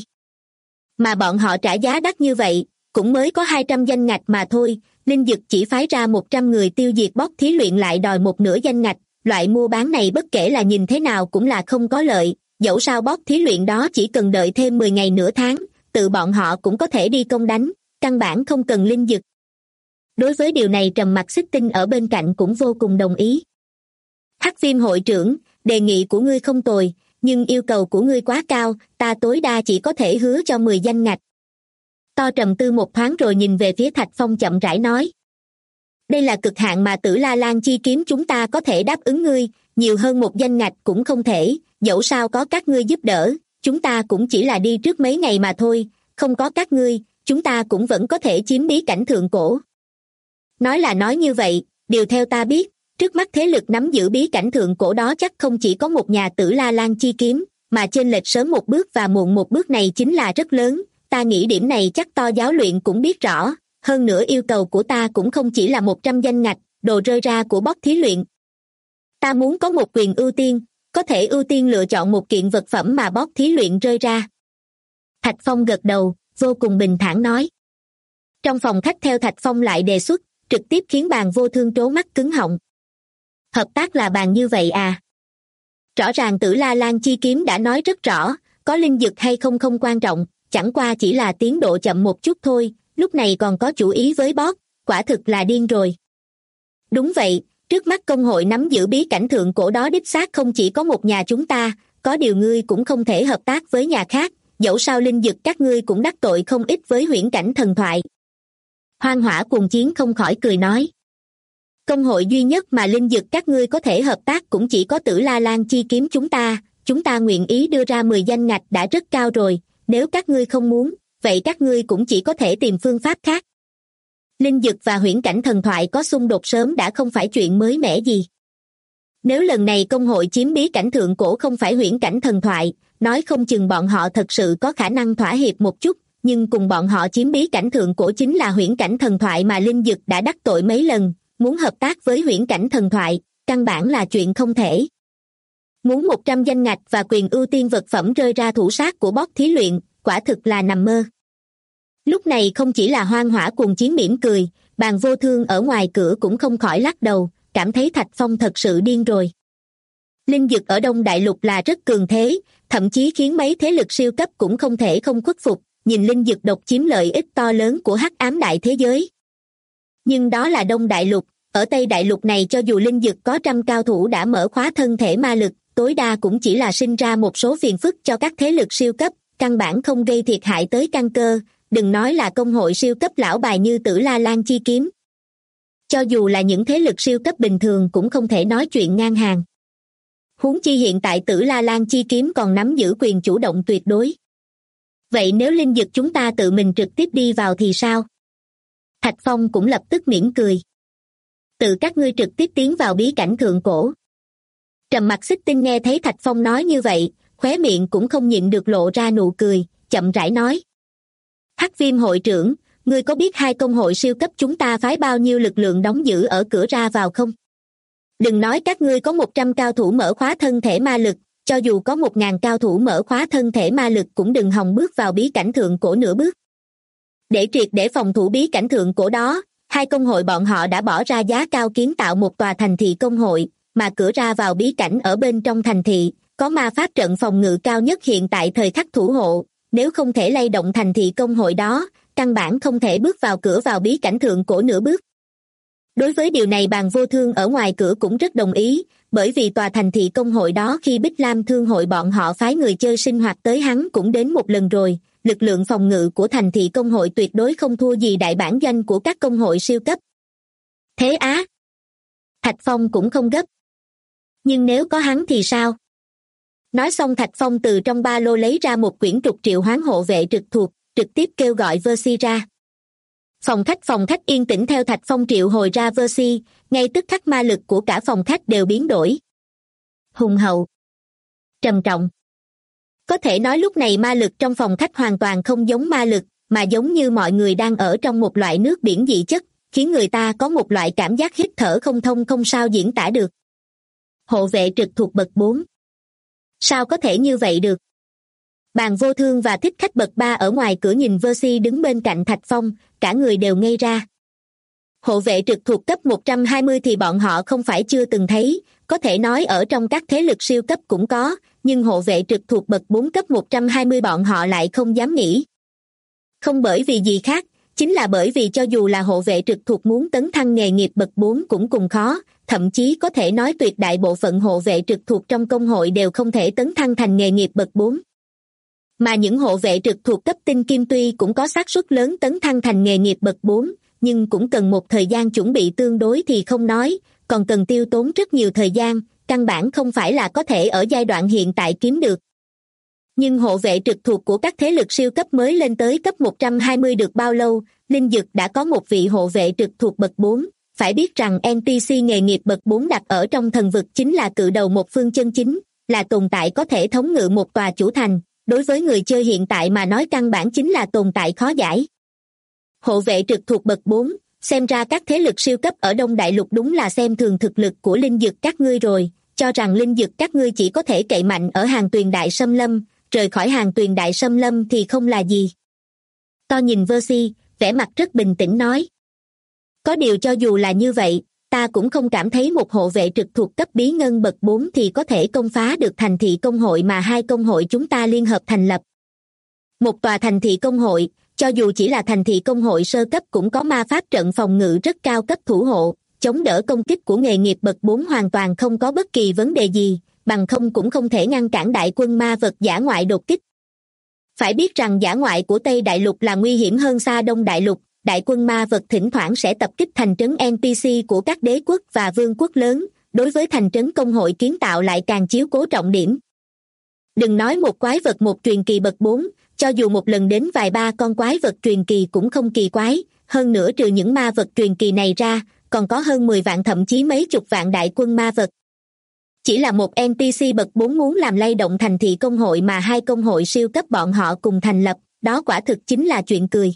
Mà bọn họ trả giá đắt như vậy, cũng mới có 200 danh ngạch mà thôi, Linh Dực chỉ phái ra 100 người tiêu diệt boss thí luyện lại đòi một nửa danh ngạch, loại mua bán này bất kể là nhìn thế nào cũng là không có lợi, dẫu sao boss thí luyện đó chỉ cần đợi thêm 10 ngày nửa tháng, tự bọn họ cũng có thể đi công đánh, căn bản không cần Linh Dực. Đối với điều này Trầm Mặc Xích Tinh ở bên cạnh cũng vô cùng đồng ý. Hắc Viêm hội trưởng, đề nghị của ngươi không tồi, nhưng yêu cầu của ngươi quá cao, ta tối đa chỉ có thể hứa cho 10 danh ngạch. To trầm tư một thoáng rồi nhìn về phía Thạch Phong chậm rãi nói. Đây là cực hạn mà Tử La Lan chi kiếm chúng ta có thể đáp ứng ngươi, nhiều hơn một danh ngạch cũng không thể, dẫu sao có các ngươi giúp đỡ, chúng ta cũng chỉ là đi trước mấy ngày mà thôi, không có các ngươi, chúng ta cũng vẫn có thể chiếm bí cảnh thượng cổ. Nói là nói như vậy, điều theo ta biết, trước mắt thế lực nắm giữ bí cảnh thượng cổ đó chắc không chỉ có một nhà Tử La Lan chi kiếm, mà chênh lệch sớm một bước và muộn một bước này chính là rất lớn, ta nghĩ điểm này chắc To giáo luyện cũng biết rõ, hơn nữa yêu cầu của ta cũng không chỉ là 100 danh ngạch, đồ rơi ra của boss thí luyện. Ta muốn có một quyền ưu tiên, có thể ưu tiên lựa chọn một kiện vật phẩm mà boss thí luyện rơi ra. Thạch Phong gật đầu, vô cùng bình thản nói. Trong phòng khách theo Thạch Phong lại đề xuất, trực tiếp khiến Bàn Vô Thương trố mắt cứng họng. Hợp tác là bàn như vậy à? Rõ ràng Tử La Lan chi kiếm đã nói rất rõ, có linh dực hay không không quan trọng, chẳng qua chỉ là tiến độ chậm một chút thôi, lúc này còn có chủ ý với boss, quả thực là điên rồi. Đúng vậy, trước mắt công hội nắm giữ bí cảnh thượng cổ đó đích xác không chỉ có một nhà chúng ta, có điều ngươi cũng không thể hợp tác với nhà khác, dẫu sao linh dực các ngươi cũng đắc tội không ít với huyễn cảnh thần thoại. Hoang Hỏa Cuồng Chiến không khỏi cười nói. Công hội duy nhất mà linh dực các ngươi có thể hợp tác cũng chỉ có Tử La Lan chi kiếm chúng ta nguyện ý đưa ra 10 danh ngạch đã rất cao rồi, nếu các ngươi không muốn, vậy các ngươi cũng chỉ có thể tìm phương pháp khác. Linh dực và huyễn cảnh thần thoại có xung đột sớm đã không phải chuyện mới mẻ gì. Nếu lần này công hội chiếm bí cảnh thượng cổ không phải huyễn cảnh thần thoại, nói không chừng bọn họ thật sự có khả năng thỏa hiệp một chút, nhưng cùng bọn họ chiếm bí cảnh thượng cổ chính là huyễn cảnh thần thoại mà linh dực đã đắc tội mấy lần, muốn hợp tác với huyễn cảnh thần thoại, căn bản là chuyện không thể. Muốn 100 danh ngạch và quyền ưu tiên vật phẩm rơi ra thủ sát của boss thí luyện, quả thực là nằm mơ. Lúc này không chỉ là Hoang Hỏa Cuồng Chiến mỉm cười, Bàn Vô Thương ở ngoài cửa cũng không khỏi lắc đầu, cảm thấy Thạch Phong thật sự điên rồi. Linh dực ở Đông Đại Lục là rất cường thế, thậm chí khiến mấy thế lực siêu cấp cũng không thể không khuất phục, nhìn linh dực độc chiếm lợi ích to lớn của hắc ám đại thế giới. Nhưng đó là Đông Đại Lục, ở Tây Đại Lục này cho dù linh dực có trăm cao thủ đã mở khóa thân thể ma lực, tối đa cũng chỉ là sinh ra một số phiền phức cho các thế lực siêu cấp, căn bản không gây thiệt hại tới căn cơ, đừng nói là công hội siêu cấp lão bài như Tử La Lan chi kiếm. Cho dù là những thế lực siêu cấp bình thường cũng không thể nói chuyện ngang hàng. Huống chi hiện tại Tử La Lan chi kiếm còn nắm giữ quyền chủ động tuyệt đối. Vậy nếu linh dực chúng ta tự mình trực tiếp đi vào thì sao? Thạch Phong cũng lập tức mỉm cười. Tự các ngươi trực tiếp tiến vào bí cảnh thượng cổ. Trầm Mặc Xích Tinh nghe thấy Thạch Phong nói như vậy, khóe miệng cũng không nhịn được lộ ra nụ cười, chậm rãi nói. Hắc Viêm hội trưởng, ngươi có biết hai công hội siêu cấp chúng ta phái bao nhiêu lực lượng đóng giữ ở cửa ra vào không? Đừng nói các ngươi có 100 cao thủ mở khóa thân thể ma lực, cho dù có 1.000 cao thủ mở khóa thân thể ma lực cũng đừng hòng bước vào bí cảnh thượng cổ nửa bước. Để triệt để phòng thủ bí cảnh thượng cổ đó, hai công hội bọn họ đã bỏ ra giá cao kiến tạo một tòa thành thị công hội, mà cửa ra vào bí cảnh ở bên trong thành thị, có ma pháp trận phòng ngự cao nhất hiện tại thời khắc thủ hộ, nếu không thể lay động thành thị công hội đó, căn bản không thể bước vào cửa vào bí cảnh thượng cổ nửa bước. Đối với điều này Bàn Vô Thương ở ngoài cửa cũng rất đồng ý, bởi vì tòa thành thị công hội đó khi Bích Lam Thương hội bọn họ phái người chơi sinh hoạt tới hắn cũng đến một lần rồi, lực lượng phòng ngự của thành thị công hội tuyệt đối không thua gì đại bản doanh của các công hội siêu cấp. Thế á? Thạch Phong cũng không gấp. Nhưng nếu có hắn thì sao? Nói xong Thạch Phong từ trong ba lô lấy ra một quyển trục triệu hoán hộ vệ trực thuộc, trực tiếp kêu gọi Versi ra. Phòng khách yên tĩnh theo Thạch Phong triệu hồi ra Versi, ngay tức khắc ma lực của cả phòng khách đều biến đổi. Hùng hậu. Trầm trọng. Có thể nói lúc này ma lực trong phòng khách hoàn toàn không giống ma lực, mà giống như mọi người đang ở trong một loại nước biển dị chất, khiến người ta có một loại cảm giác hít thở không thông không sao diễn tả được. Hộ vệ trực thuộc bậc 4. Sao có thể như vậy được? Bàn Vô Thương và Thích Khách bậc 3 ở ngoài cửa nhìn Versi đứng bên cạnh Thạch Phong, cả người đều ngây ra. Hộ vệ trực thuộc cấp 120 thì bọn họ không phải chưa từng thấy, có thể nói ở trong các thế lực siêu cấp cũng có, nhưng hộ vệ trực thuộc bậc 4 cấp 120 bọn họ lại không dám nghĩ. Không bởi vì gì khác, chính là bởi vì cho dù là hộ vệ trực thuộc muốn tấn thăng nghề nghiệp bậc 4 cũng cùng khó, thậm chí có thể nói tuyệt đại bộ phận hộ vệ trực thuộc trong công hội đều không thể tấn thăng thành nghề nghiệp bậc 4. Mà những hộ vệ trực thuộc cấp tinh kim tuy cũng có xác suất lớn tấn thăng thành nghề nghiệp bậc 4, nhưng cũng cần một thời gian chuẩn bị tương đối thì không nói, còn cần tiêu tốn rất nhiều thời gian, căn bản không phải là có thể ở giai đoạn hiện tại kiếm được. Nhưng hộ vệ trực thuộc của các thế lực siêu cấp mới lên tới cấp 120 được bao lâu, linh dực đã có một vị hộ vệ trực thuộc bậc 4, phải biết rằng NPC nghề nghiệp bậc 4 đặt ở trong thần vực chính là cự đầu một phương chân chính, là tồn tại có thể thống ngự một tòa chủ thành, đối với người chơi hiện tại mà nói căn bản chính là tồn tại khó giải. Hộ vệ trực thuộc bậc 4, xem ra các thế lực siêu cấp ở Đông Đại Lục đúng là xem thường thực lực của linh dực các ngươi rồi, cho rằng linh dực các ngươi chỉ có thể cậy mạnh ở hàng tuyền đại xâm lâm, rời khỏi hàng tuyền đại xâm lâm thì không là gì. To nhìn Versi, vẻ mặt rất bình tĩnh nói. Có điều cho dù là như vậy, ta cũng không cảm thấy một hộ vệ trực thuộc cấp bí ngân bậc 4 thì có thể công phá được thành thị công hội mà hai công hội chúng ta liên hợp thành lập. Một tòa thành thị công hội, cho dù chỉ là thành thị công hội sơ cấp cũng có ma pháp trận phòng ngự rất cao cấp thủ hộ, chống đỡ công kích của nghề nghiệp bậc 4 hoàn toàn không có bất kỳ vấn đề gì, bằng không cũng không thể ngăn cản đại quân ma vật dã ngoại đột kích. Phải biết rằng dã ngoại của Tây Đại Lục là nguy hiểm hơn xa Đông Đại Lục, đại quân ma vật thỉnh thoảng sẽ tập kích thành trấn NPC của các đế quốc và vương quốc lớn, đối với thành trấn công hội kiến tạo lại càng chiếu cố trọng điểm. Đừng nói một quái vật một truyền kỳ bậc 4, cho dù một lần đến vài ba con quái vật truyền kỳ cũng không kỳ quái, hơn nữa trừ những ma vật truyền kỳ này ra, còn có hơn 10 vạn thậm chí mấy chục vạn đại quân ma vật. Chỉ là một NPC bậc 4 muốn làm lay động thành thị công hội mà hai công hội siêu cấp bọn họ cùng thành lập, đó quả thực chính là chuyện cười.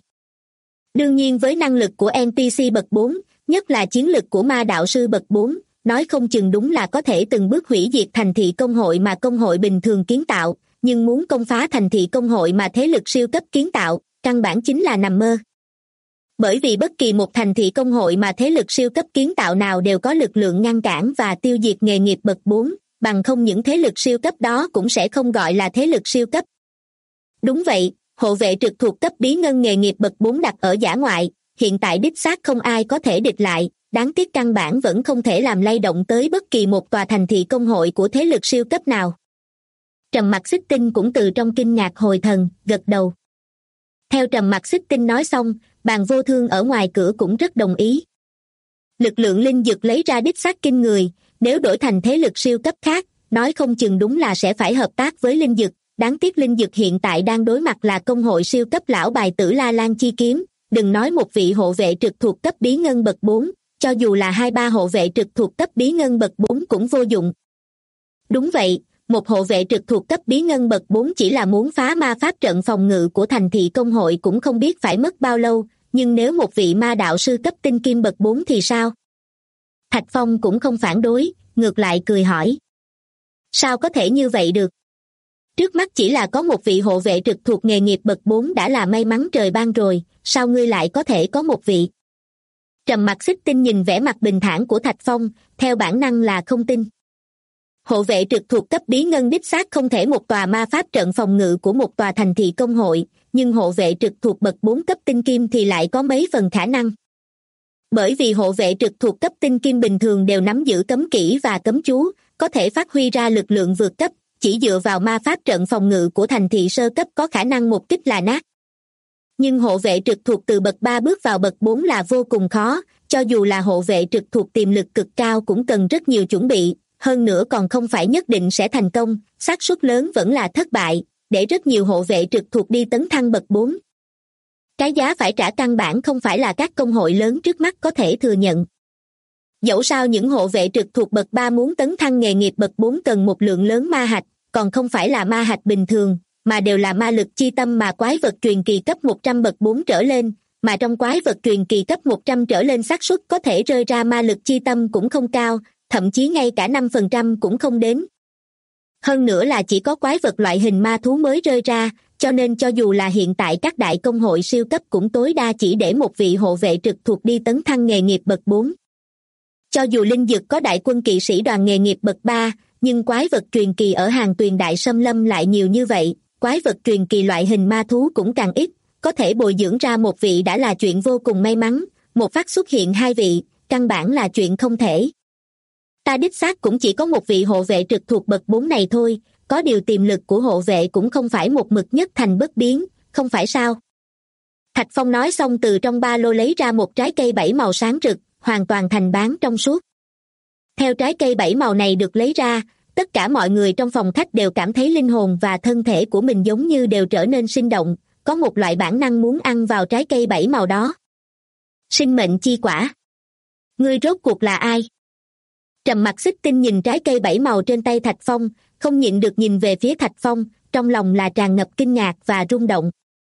Đương nhiên với năng lực của NPC bậc 4, nhất là chiến lực của ma đạo sư bậc 4, nói không chừng đúng là có thể từng bước hủy diệt thành thị công hội mà công hội bình thường kiến tạo, nhưng muốn công phá thành thị công hội mà thế lực siêu cấp kiến tạo, căn bản chính là nằm mơ. Bởi vì bất kỳ một thành thị công hội mà thế lực siêu cấp kiến tạo nào đều có lực lượng ngăn cản và tiêu diệt nghề nghiệp bậc 4, bằng không những thế lực siêu cấp đó cũng sẽ không gọi là thế lực siêu cấp. Đúng vậy, hộ vệ trực thuộc cấp bí ngân nghề nghiệp bậc 4 đặt ở dã ngoại, hiện tại đích xác không ai có thể địch lại, đáng tiếc căn bản vẫn không thể làm lay động tới bất kỳ một tòa thành thị công hội của thế lực siêu cấp nào. Trầm Mặc Xích Tinh cũng từ trong kinh ngạc hồi thần, gật đầu. Theo Trầm Mặc Xích Tinh nói xong, Bàn Vô Thương ở ngoài cửa cũng rất đồng ý. Lực lượng linh dược lấy ra đích xác kinh người, nếu đổi thành thế lực siêu cấp khác, nói không chừng đúng là sẽ phải hợp tác với linh dược. Đáng tiếc linh dược hiện tại đang đối mặt là công hội siêu cấp lão bài Tử La Lan chi kiếm, đừng nói một vị hộ vệ trực thuộc cấp bí ngân bậc 4, cho dù là 2-3 hộ vệ trực thuộc cấp bí ngân bậc 4 cũng vô dụng. Đúng vậy, một hộ vệ trực thuộc cấp bí ngân bậc 4 chỉ là muốn phá ma pháp trận phòng ngự của thành thị công hội cũng không biết phải mất bao lâu, nhưng nếu một vị ma đạo sư cấp tinh kim bậc 4 thì sao? Thạch Phong cũng không phản đối, ngược lại cười hỏi. Sao có thể như vậy được? Trước mắt chỉ là có một vị hộ vệ trực thuộc nghề nghiệp bậc 4 đã là may mắn trời ban rồi, sao ngươi lại có thể có một vị? Trầm Mặc Xích Tinh nhìn vẻ mặt bình thản của Thạch Phong, theo bản năng là không tin. Hộ vệ trực thuộc cấp bí ngân đích xác không thể một tòa ma pháp trận phòng ngự của một tòa thành thị công hội, nhưng hộ vệ trực thuộc bậc 4 cấp tinh kim thì lại có mấy phần khả năng. Bởi vì hộ vệ trực thuộc cấp tinh kim bình thường đều nắm giữ cấm kỹ và cấm chú, có thể phát huy ra lực lượng vượt cấp, chỉ dựa vào ma pháp trận phòng ngự của thành thị sơ cấp có khả năng một kích là nát. Nhưng hộ vệ trực thuộc từ bậc 3 bước vào bậc 4 là vô cùng khó, cho dù là hộ vệ trực thuộc tiềm lực cực cao cũng cần rất nhiều chuẩn bị, hơn nữa còn không phải nhất định sẽ thành công, xác suất lớn vẫn là thất bại, để rất nhiều hộ vệ trực thuộc đi tấn thăng bậc 4. Cái giá phải trả căn bản không phải là các công hội lớn trước mắt có thể thừa nhận. Dẫu sao những hộ vệ trực thuộc bậc 3 muốn tấn thăng nghề nghiệp bậc 4 cần một lượng lớn ma hạch, còn không phải là ma hạch bình thường, mà đều là ma lực chi tâm mà quái vật truyền kỳ cấp 100 bậc 4 trở lên, mà trong quái vật truyền kỳ cấp 100 trở lên xác suất có thể rơi ra ma lực chi tâm cũng không cao, thậm chí ngay cả 5% cũng không đến. Hơn nữa là chỉ có quái vật loại hình ma thú mới rơi ra, cho nên cho dù là hiện tại các đại công hội siêu cấp cũng tối đa chỉ để một vị hộ vệ trực thuộc đi tấn thăng nghề nghiệp bậc 4. Cho dù linh dực có đại quân kỵ sĩ đoàn nghề nghiệp bậc 3, nhưng quái vật truyền kỳ ở hàng tuyền đại xâm lâm lại nhiều như vậy, quái vật truyền kỳ loại hình ma thú cũng càng ít, có thể bồi dưỡng ra một vị đã là chuyện vô cùng may mắn, một phát xuất hiện 2 vị, căn bản là chuyện không thể. Ta đích xác cũng chỉ có một vị hộ vệ trực thuộc bậc 4 này thôi, có điều tiềm lực của hộ vệ cũng không phải một mực nhất thành bất biến, không phải sao? Thạch Phong nói xong từ trong ba lô lấy ra một trái cây 7 màu sáng rực, hoàn toàn thành bán trong suốt. Theo trái cây 7 màu này được lấy ra, tất cả mọi người trong phòng khách đều cảm thấy linh hồn và thân thể của mình giống như đều trở nên sinh động, có một loại bản năng muốn ăn vào trái cây 7 màu đó. Sinh mệnh chi quả. Ngươi rốt cuộc là ai? Trầm Mặc Xích Tinh nhìn trái cây 7 màu trên tay Thạch Phong, không nhịn được nhìn về phía Thạch Phong, trong lòng là tràn ngập kinh ngạc và rung động.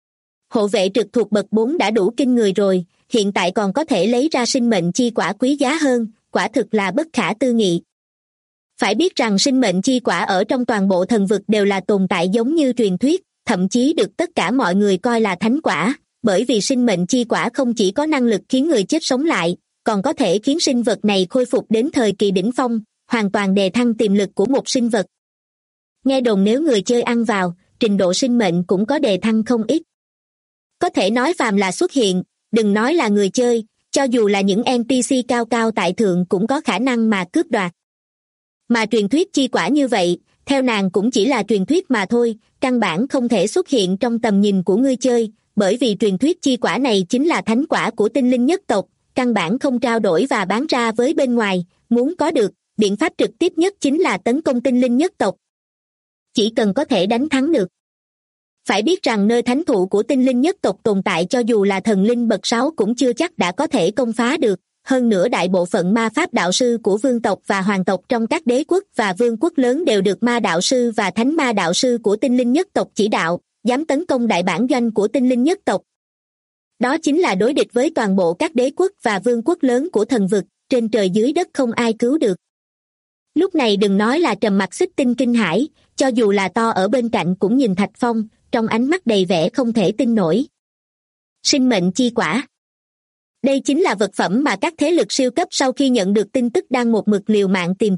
Hộ vệ trực thuộc bậc 4 đã đủ kinh người rồi, hiện tại còn có thể lấy ra sinh mệnh chi quả quý giá hơn, quả thực là bất khả tư nghị. Phải biết rằng sinh mệnh chi quả ở trong toàn bộ thần vực đều là tồn tại giống như truyền thuyết, thậm chí được tất cả mọi người coi là thánh quả, bởi vì sinh mệnh chi quả không chỉ có năng lực khiến người chết sống lại, còn có thể khiến sinh vật này khôi phục đến thời kỳ đỉnh phong, hoàn toàn đề thăng tiềm lực của một sinh vật. Nghe đồn nếu người chơi ăn vào, trình độ sinh mệnh cũng có đề thăng không ít. Có thể nói phàm là xuất hiện, đừng nói là người chơi, cho dù là những NPC cao cao tại thượng cũng có khả năng mà cướp đoạt. Mà truyền thuyết chi quả như vậy, theo nàng cũng chỉ là truyền thuyết mà thôi, căn bản không thể xuất hiện trong tầm nhìn của người chơi, bởi vì truyền thuyết chi quả này chính là thánh quả của tinh linh nhất tộc, căn bản không trao đổi và bán ra với bên ngoài, muốn có được, biện pháp trực tiếp nhất chính là tấn công tinh linh nhất tộc. Chỉ cần có thể đánh thắng được. Phải biết rằng nơi thánh thụ của tinh linh nhất tộc tồn tại cho dù là thần linh bậc 6 cũng chưa chắc đã có thể công phá được, hơn nữa đại bộ phận ma pháp đạo sư của vương tộc và hoàng tộc trong các đế quốc và vương quốc lớn đều được ma đạo sư và thánh ma đạo sư của tinh linh nhất tộc chỉ đạo, dám tấn công đại bản doanh của tinh linh nhất tộc. Đó chính là đối địch với toàn bộ các đế quốc và vương quốc lớn của thần vực, trên trời dưới đất không ai cứu được. Lúc này đừng nói là Trầm Mặc Xích Tinh kinh hãi, cho dù là To ở bên cạnh cũng nhìn Thạch Phong, trong ánh mắt đầy vẻ không thể tin nổi. Sinh mệnh chi quả. Đây chính là vật phẩm mà các thế lực siêu cấp sau khi nhận được tin tức đang một mực liều mạng tìm kiếm,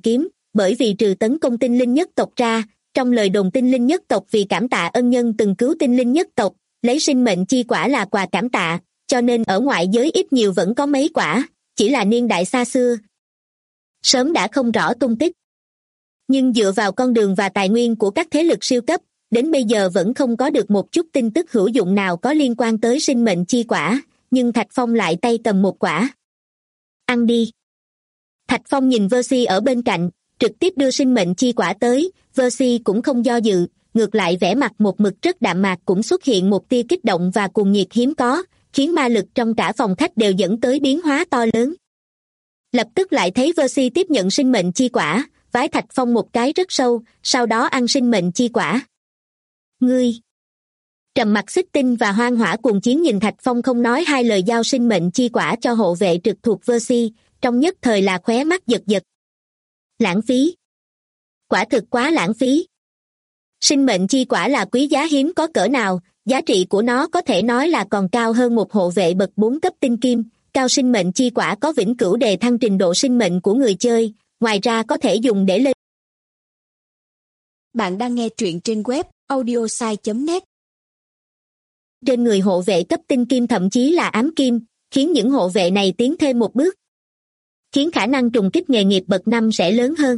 bởi vì trừ tấn công tinh linh nhất tộc ra, trong lời đồn tinh linh nhất tộc vì cảm tạ ân nhân từng cứu tinh linh nhất tộc, lấy sinh mệnh chi quả là quà cảm tạ, cho nên ở ngoại giới ít nhiều vẫn có mấy quả, chỉ là niên đại xa xưa. Sớm đã không rõ tung tích. Nhưng dựa vào con đường và tài nguyên của các thế lực siêu cấp, đến bây giờ vẫn không có được một chút tin tức hữu dụng nào có liên quan tới sinh mệnh chi quả, nhưng Thạch Phong lại tay cầm một quả. Ăn đi. Thạch Phong nhìn Versi ở bên cạnh, trực tiếp đưa sinh mệnh chi quả tới, Versi cũng không do dự, ngược lại vẻ mặt một mực rất đạm mạc cũng xuất hiện một tia kích động và cuồng nhiệt hiếm có, khiến ma lực trong cả phòng khách đều dẫn tới biến hóa to lớn. Lập tức lại thấy Versi tiếp nhận sinh mệnh chi quả, vái Thạch Phong một cái rất sâu, sau đó ăn sinh mệnh chi quả. Ngươi! Trầm Mặc Xích Tinh và Hoang Hỏa Cuồng Chiến nhìn Thạch Phong không nói hai lời giao sinh mệnh chi quả cho hộ vệ trực thuộc Versi, trong nhất thời là khóe mắt giật giật. Lãng phí! Quả thực quá lãng phí! Sinh mệnh chi quả là quý giá hiếm có cỡ nào, giá trị của nó có thể nói là còn cao hơn một hộ vệ bậc 4 cấp tinh kim. Cao sinh mệnh chi quả có vĩnh cửu đề thăng trình độ sinh mệnh của người chơi, ngoài ra có thể dùng để lên. Bạn đang nghe truyện trên web audiosai.net. Trên người hộ vệ cấp tinh kim thậm chí là ám kim, khiến những hộ vệ này tiến thêm một bước, khiến khả năng trùng kích nghề nghiệp bậc 5 sẽ lớn hơn.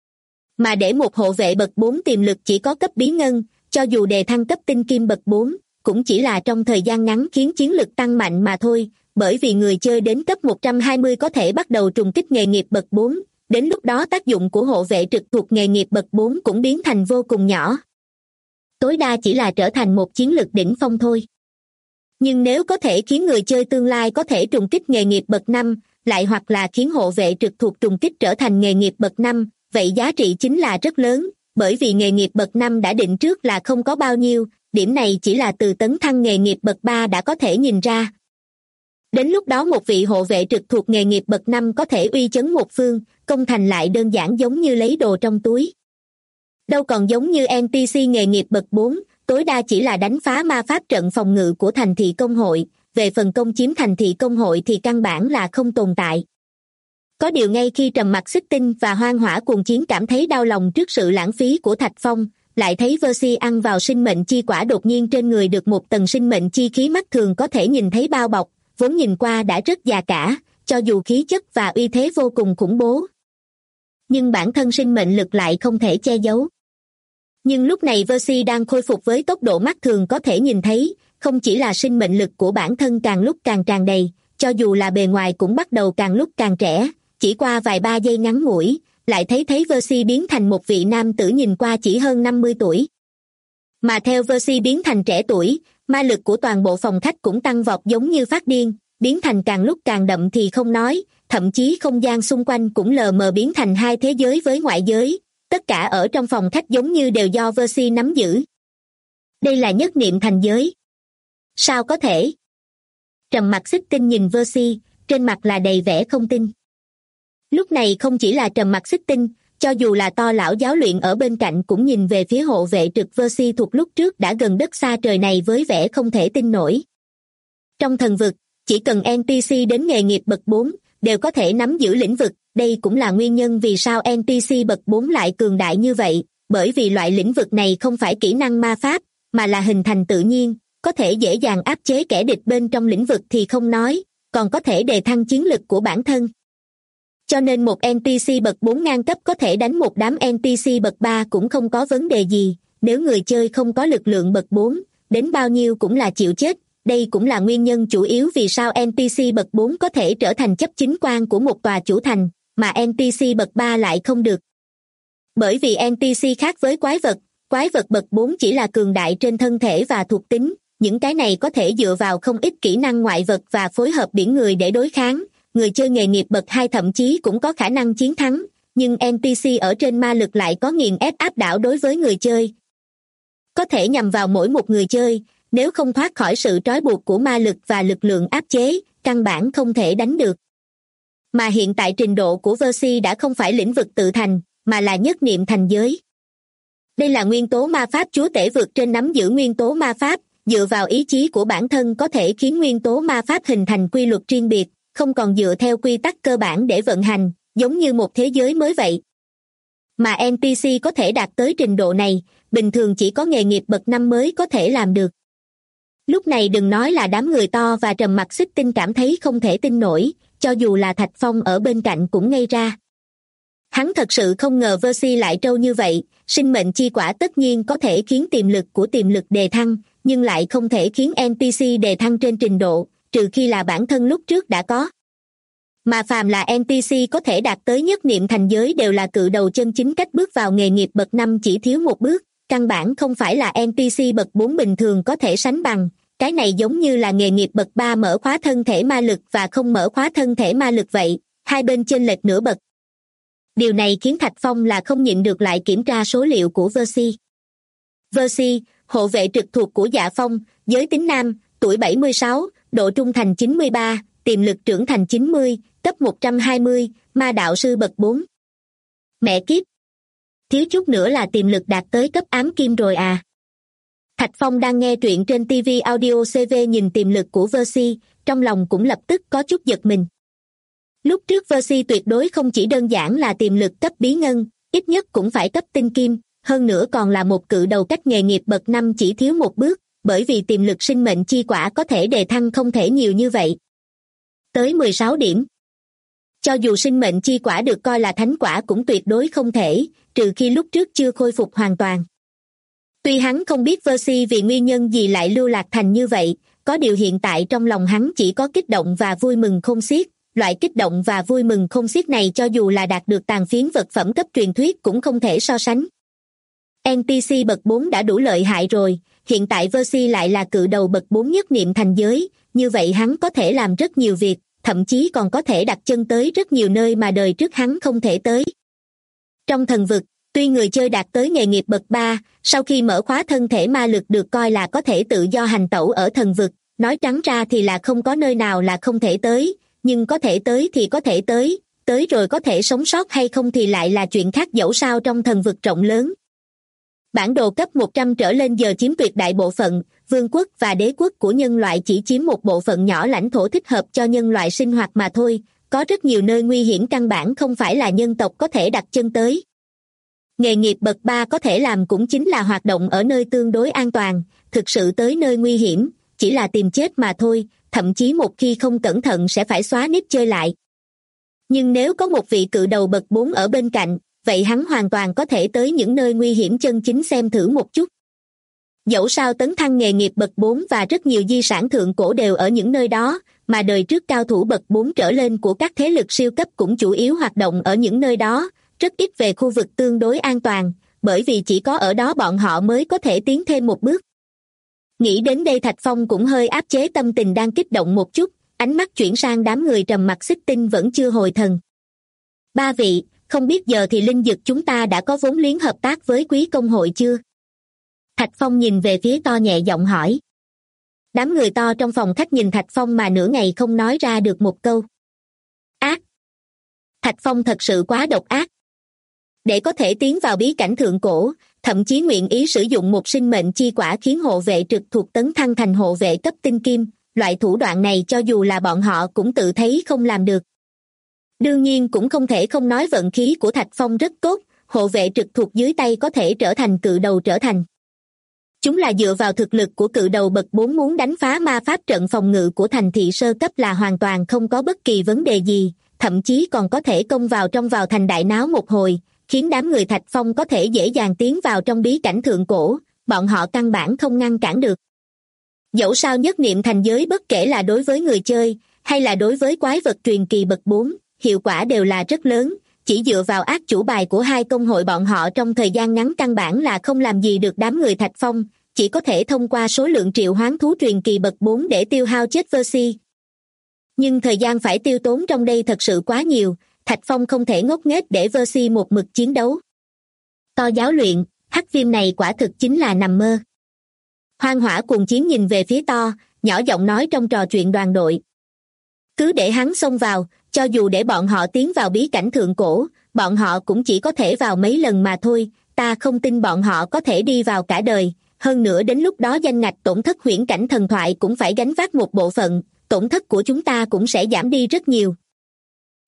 Mà để một hộ vệ bậc 4 tiềm lực chỉ có cấp bí ngân, cho dù đề thăng cấp tinh kim bậc 4, cũng chỉ là trong thời gian ngắn khiến chiến lực tăng mạnh mà thôi, bởi vì người chơi đến cấp 120 có thể bắt đầu trùng kích nghề nghiệp bậc 4, đến lúc đó tác dụng của hộ vệ trực thuộc nghề nghiệp bậc 4 cũng biến thành vô cùng nhỏ. Tối đa chỉ là trở thành một chiến lực đỉnh phong thôi. Nhưng nếu có thể khiến người chơi tương lai có thể trùng kích nghề nghiệp bậc 5, lại hoặc là khiến hộ vệ trực thuộc trùng kích trở thành nghề nghiệp bậc 5, vậy giá trị chính là rất lớn, bởi vì nghề nghiệp bậc 5 đã định trước là không có bao nhiêu, điểm này chỉ là từ tấn thăng nghề nghiệp bậc 3 đã có thể nhìn ra. Đến lúc đó một vị hộ vệ trực thuộc nghề nghiệp bậc 5 có thể uy chấn một phương, công thành lại đơn giản giống như lấy đồ trong túi. Đâu còn giống như NPC nghề nghiệp bậc 4, tối đa chỉ là đánh phá ma pháp trận phòng ngự của thành thị công hội, về phần công chiếm thành thị công hội thì căn bản là không tồn tại. Có điều ngay khi Trầm Mặc Xích Tinh và Hoang Hỏa Cuồng Chiến cảm thấy đau lòng trước sự lãng phí của Thạch Phong, lại thấy Versi ăn vào sinh mệnh chi quả đột nhiên trên người được một tầng sinh mệnh chi khí mắt thường có thể nhìn thấy bao bọc, vốn nhìn qua đã rất già cả, cho dù khí chất và uy thế vô cùng khủng bố. Nhưng bản thân sinh mệnh lực lại không thể che giấu. Nhưng lúc này Versi đang khôi phục với tốc độ mắt thường có thể nhìn thấy, không chỉ là sinh mệnh lực của bản thân càng lúc càng tràn đầy, cho dù là bề ngoài cũng bắt đầu càng lúc càng trẻ, chỉ qua vài ba giây ngắn ngủi, lại thấy Versi biến thành một vị nam tử nhìn qua chỉ hơn 50 tuổi. Mà theo Versi biến thành trẻ tuổi, ma lực của toàn bộ phòng khách cũng tăng vọt giống như phát điên, biến thành càng lúc càng đậm thì không nói, thậm chí không gian xung quanh cũng lờ mờ biến thành hai thế giới với ngoại giới, tất cả ở trong phòng khách giống như đều do Versi nắm giữ. Đây là nhất niệm thành giới. Sao có thể? Trầm Mặc Xích Tinh nhìn Versi, trên mặt là đầy vẻ không tin. Lúc này không chỉ là Trầm Mặc Xích Tinh, cho dù là To lão giáo luyện ở bên cạnh cũng nhìn về phía hộ vệ trực Versi thuộc lúc trước đã gần đất xa trời này với vẻ không thể tin nổi. Trong thần vực, chỉ cần NPC đến nghề nghiệp bậc 4, đều có thể nắm giữ lĩnh vực, đây cũng là nguyên nhân vì sao NPC bậc 4 lại cường đại như vậy, bởi vì loại lĩnh vực này không phải kỹ năng ma pháp, mà là hình thành tự nhiên, có thể dễ dàng áp chế kẻ địch bên trong lĩnh vực thì không nói, còn có thể đề thăng chiến lực của bản thân. Cho nên một NPC bậc 4 ngang cấp có thể đánh một đám NPC bậc 3 cũng không có vấn đề gì, nếu người chơi không có lực lượng bậc 4, đến bao nhiêu cũng là chịu chết, đây cũng là nguyên nhân chủ yếu vì sao NPC bậc 4 có thể trở thành chấp chính quan của một tòa chủ thành, mà NPC bậc 3 lại không được. Bởi vì NPC khác với quái vật bậc 4 chỉ là cường đại trên thân thể và thuộc tính, những cái này có thể dựa vào không ít kỹ năng ngoại vật và phối hợp biển người để đối kháng, người chơi nghề nghiệp bậc 2 thậm chí cũng có khả năng chiến thắng, nhưng NPC ở trên ma lực lại có nghiền ép áp đảo đối với người chơi. Có thể nhằm vào mỗi một người chơi, nếu không thoát khỏi sự trói buộc của ma lực và lực lượng áp chế, căn bản không thể đánh được. Mà hiện tại trình độ của Versi đã không phải lĩnh vực tự thành, mà là nhất niệm thành giới. Đây là nguyên tố ma pháp chúa tể vượt trên nắm giữ nguyên tố ma pháp, dựa vào ý chí của bản thân có thể khiến nguyên tố ma pháp hình thành quy luật riêng biệt, không còn dựa theo quy tắc cơ bản để vận hành, giống như một thế giới mới vậy. Mà NPC có thể đạt tới trình độ này, bình thường chỉ có nghề nghiệp bậc 5 mới có thể làm được. Lúc này đừng nói là đám người To và Trầm Mặc Xích Tinh cảm thấy không thể tin nổi, cho dù là Thạch Phong ở bên cạnh cũng ngây ra. Hắn thật sự không ngờ Versi lại trâu như vậy, sinh mệnh chi quả tất nhiên có thể khiến tiềm lực của tiềm lực đề thăng, nhưng lại không thể khiến NPC đề thăng trên trình độ, trừ khi là bản thân lúc trước đã có. Mà phàm là NPC có thể đạt tới nhất niệm thành giới đều là cự đầu chân chính cách bước vào nghề nghiệp bậc 5 chỉ thiếu một bước, căn bản không phải là NPC bậc 4 bình thường có thể sánh bằng, cái này giống như là nghề nghiệp bậc 3 mở khóa thân thể ma lực và không mở khóa thân thể ma lực vậy, hai bên chênh lệch nửa bậc. Điều này khiến Thạch Phong là không nhịn được lại kiểm tra số liệu của Versi. Versi, hộ vệ trực thuộc của Dạ Phong, giới tính nam, tuổi 76, độ trung thành 93, tiềm lực trưởng thành 90, cấp 120, ma đạo sư bậc 4. Mẹ kiếp! Thiếu chút nữa là tiềm lực đạt tới cấp ám kim rồi à. Thạch Phong đang nghe truyện trên TV Audio CV nhìn tiềm lực của Versi, trong lòng cũng lập tức có chút giật mình. Lúc trước Versi tuyệt đối không chỉ đơn giản là tiềm lực cấp bí ngân, ít nhất cũng phải cấp tinh kim, hơn nữa còn là một cự đầu cách nghề nghiệp bậc 5 chỉ thiếu một bước, bởi vì tiềm lực sinh mệnh chi quả có thể đề thăng không thể nhiều như vậy. Tới 16 điểm. Cho dù sinh mệnh chi quả được coi là thánh quả cũng tuyệt đối không thể, trừ khi lúc trước chưa khôi phục hoàn toàn. Tuy hắn không biết Versi vì nguyên nhân gì lại lưu lạc thành như vậy, có điều hiện tại trong lòng hắn chỉ có kích động và vui mừng khôn xiết. Loại kích động và vui mừng khôn xiết này cho dù là đạt được tàn phiến vật phẩm cấp truyền thuyết cũng không thể so sánh. NPC bậc 4 đã đủ lợi hại rồi, hiện tại Versi lại là cự đầu bậc 4 nhất niệm thành giới, như vậy hắn có thể làm rất nhiều việc, thậm chí còn có thể đặt chân tới rất nhiều nơi mà đời trước hắn không thể tới. Trong thần vực, tuy người chơi đạt tới nghề nghiệp bậc 3, sau khi mở khóa thân thể ma lực được coi là có thể tự do hành tẩu ở thần vực, nói trắng ra thì là không có nơi nào là không thể tới. Nhưng có thể tới thì có thể tới rồi có thể sống sót hay không thì lại là chuyện khác dẫu sao trong thần vực rộng lớn. Bản đồ cấp 100 trở lên giờ chiếm tuyệt đại bộ phận, vương quốc và đế quốc của nhân loại chỉ chiếm một bộ phận nhỏ lãnh thổ thích hợp cho nhân loại sinh hoạt mà thôi, có rất nhiều nơi nguy hiểm căn bản không phải là nhân tộc có thể đặt chân tới. Nghề nghiệp bậc 3 có thể làm cũng chính là hoạt động ở nơi tương đối an toàn, thực sự tới nơi nguy hiểm, chỉ là tìm chết mà thôi. Thậm chí một khi không cẩn thận sẽ phải xóa nếp chơi lại. Nhưng nếu có một vị cự đầu bậc 4 ở bên cạnh, vậy hắn hoàn toàn có thể tới những nơi nguy hiểm chân chính xem thử một chút. Dẫu sao tấn thăng nghề nghiệp bậc 4 và rất nhiều di sản thượng cổ đều ở những nơi đó, mà đời trước cao thủ bậc 4 trở lên của các thế lực siêu cấp cũng chủ yếu hoạt động ở những nơi đó, rất ít về khu vực tương đối an toàn, bởi vì chỉ có ở đó bọn họ mới có thể tiến thêm một bước. Nghĩ đến đây Thạch Phong cũng hơi áp chế tâm tình đang kích động một chút, ánh mắt chuyển sang đám người Trầm Mặc Xích Tinh vẫn chưa hồi thần. Ba vị, không biết giờ thì linh dực chúng ta đã có vốn liếng hợp tác với quý công hội chưa? Thạch Phong nhìn về phía To nhẹ giọng hỏi. Đám người To trong phòng khách nhìn Thạch Phong mà nửa ngày không nói ra được một câu. Ác! Thạch Phong thật sự quá độc ác. Để có thể tiến vào bí cảnh thượng cổ, thậm chí nguyện ý sử dụng một sinh mệnh chi quả khiến hộ vệ trực thuộc tấn thăng thành hộ vệ cấp tinh kim, loại thủ đoạn này cho dù là bọn họ cũng tự thấy không làm được. Đương nhiên cũng không thể không nói vận khí của Thạch Phong rất tốt, hộ vệ trực thuộc dưới tay có thể trở thành cự đầu trở thành. Chúng là dựa vào thực lực của cự đầu bậc 4 muốn đánh phá ma pháp trận phòng ngự của thành thị sơ cấp là hoàn toàn không có bất kỳ vấn đề gì, thậm chí còn có thể công vào thành đại náo một hồi, khiến đám người Thạch Phong có thể dễ dàng tiến vào trong bí cảnh thượng cổ, bọn họ căn bản không ngăn cản được. Dẫu sao nhất niệm thành giới bất kể là đối với người chơi, hay là đối với quái vật truyền kỳ bậc 4, hiệu quả đều là rất lớn, chỉ dựa vào ác chủ bài của hai công hội bọn họ trong thời gian ngắn căn bản là không làm gì được đám người Thạch Phong, chỉ có thể thông qua số lượng triệu hoán thú truyền kỳ bậc 4 để tiêu hao chết Versi. Nhưng thời gian phải tiêu tốn trong đây thật sự quá nhiều, Thạch Phong không thể ngốc nghếch để Versi một mực chiến đấu. To giáo luyện, hắc viêm này quả thực chính là nằm mơ. Hoang hỏa cuồng chiến nhìn về phía To, nhỏ giọng nói trong trò chuyện đoàn đội. Cứ để hắn xông vào, cho dù để bọn họ tiến vào bí cảnh thượng cổ, bọn họ cũng chỉ có thể vào mấy lần mà thôi, ta không tin bọn họ có thể đi vào cả đời, hơn nữa đến lúc đó danh ngạch tổn thất huyễn cảnh thần thoại cũng phải gánh vác một bộ phận, tổn thất của chúng ta cũng sẽ giảm đi rất nhiều.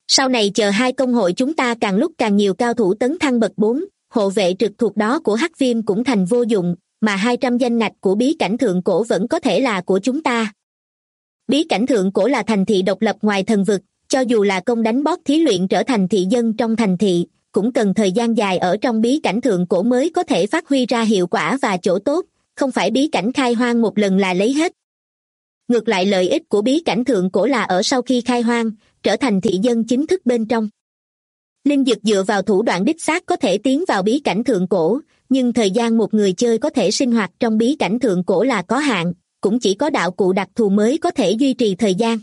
Sau này chờ hai công hội chúng ta càng lúc càng nhiều cao thủ tấn thăng bậc 4, hộ vệ trực thuộc đó của Hắc Viêm cũng thành vô dụng, mà 200 danh ngạch của bí cảnh thượng cổ vẫn có thể là của chúng ta. Bí cảnh thượng cổ là thành thị độc lập ngoài thần vực, cho dù là công đánh boss thí luyện trở thành thị dân trong thành thị, cũng cần thời gian dài ở trong bí cảnh thượng cổ mới có thể phát huy ra hiệu quả và chỗ tốt, không phải bí cảnh khai hoang một lần là lấy hết. Ngược lại lợi ích của bí cảnh thượng cổ là ở sau khi khai hoang, trở thành thị dân chính thức bên trong. Linh Dực dựa vào thủ đoạn đích xác có thể tiến vào bí cảnh thượng cổ, nhưng thời gian một người chơi có thể sinh hoạt trong bí cảnh thượng cổ là có hạn, cũng chỉ có đạo cụ đặc thù mới có thể duy trì thời gian.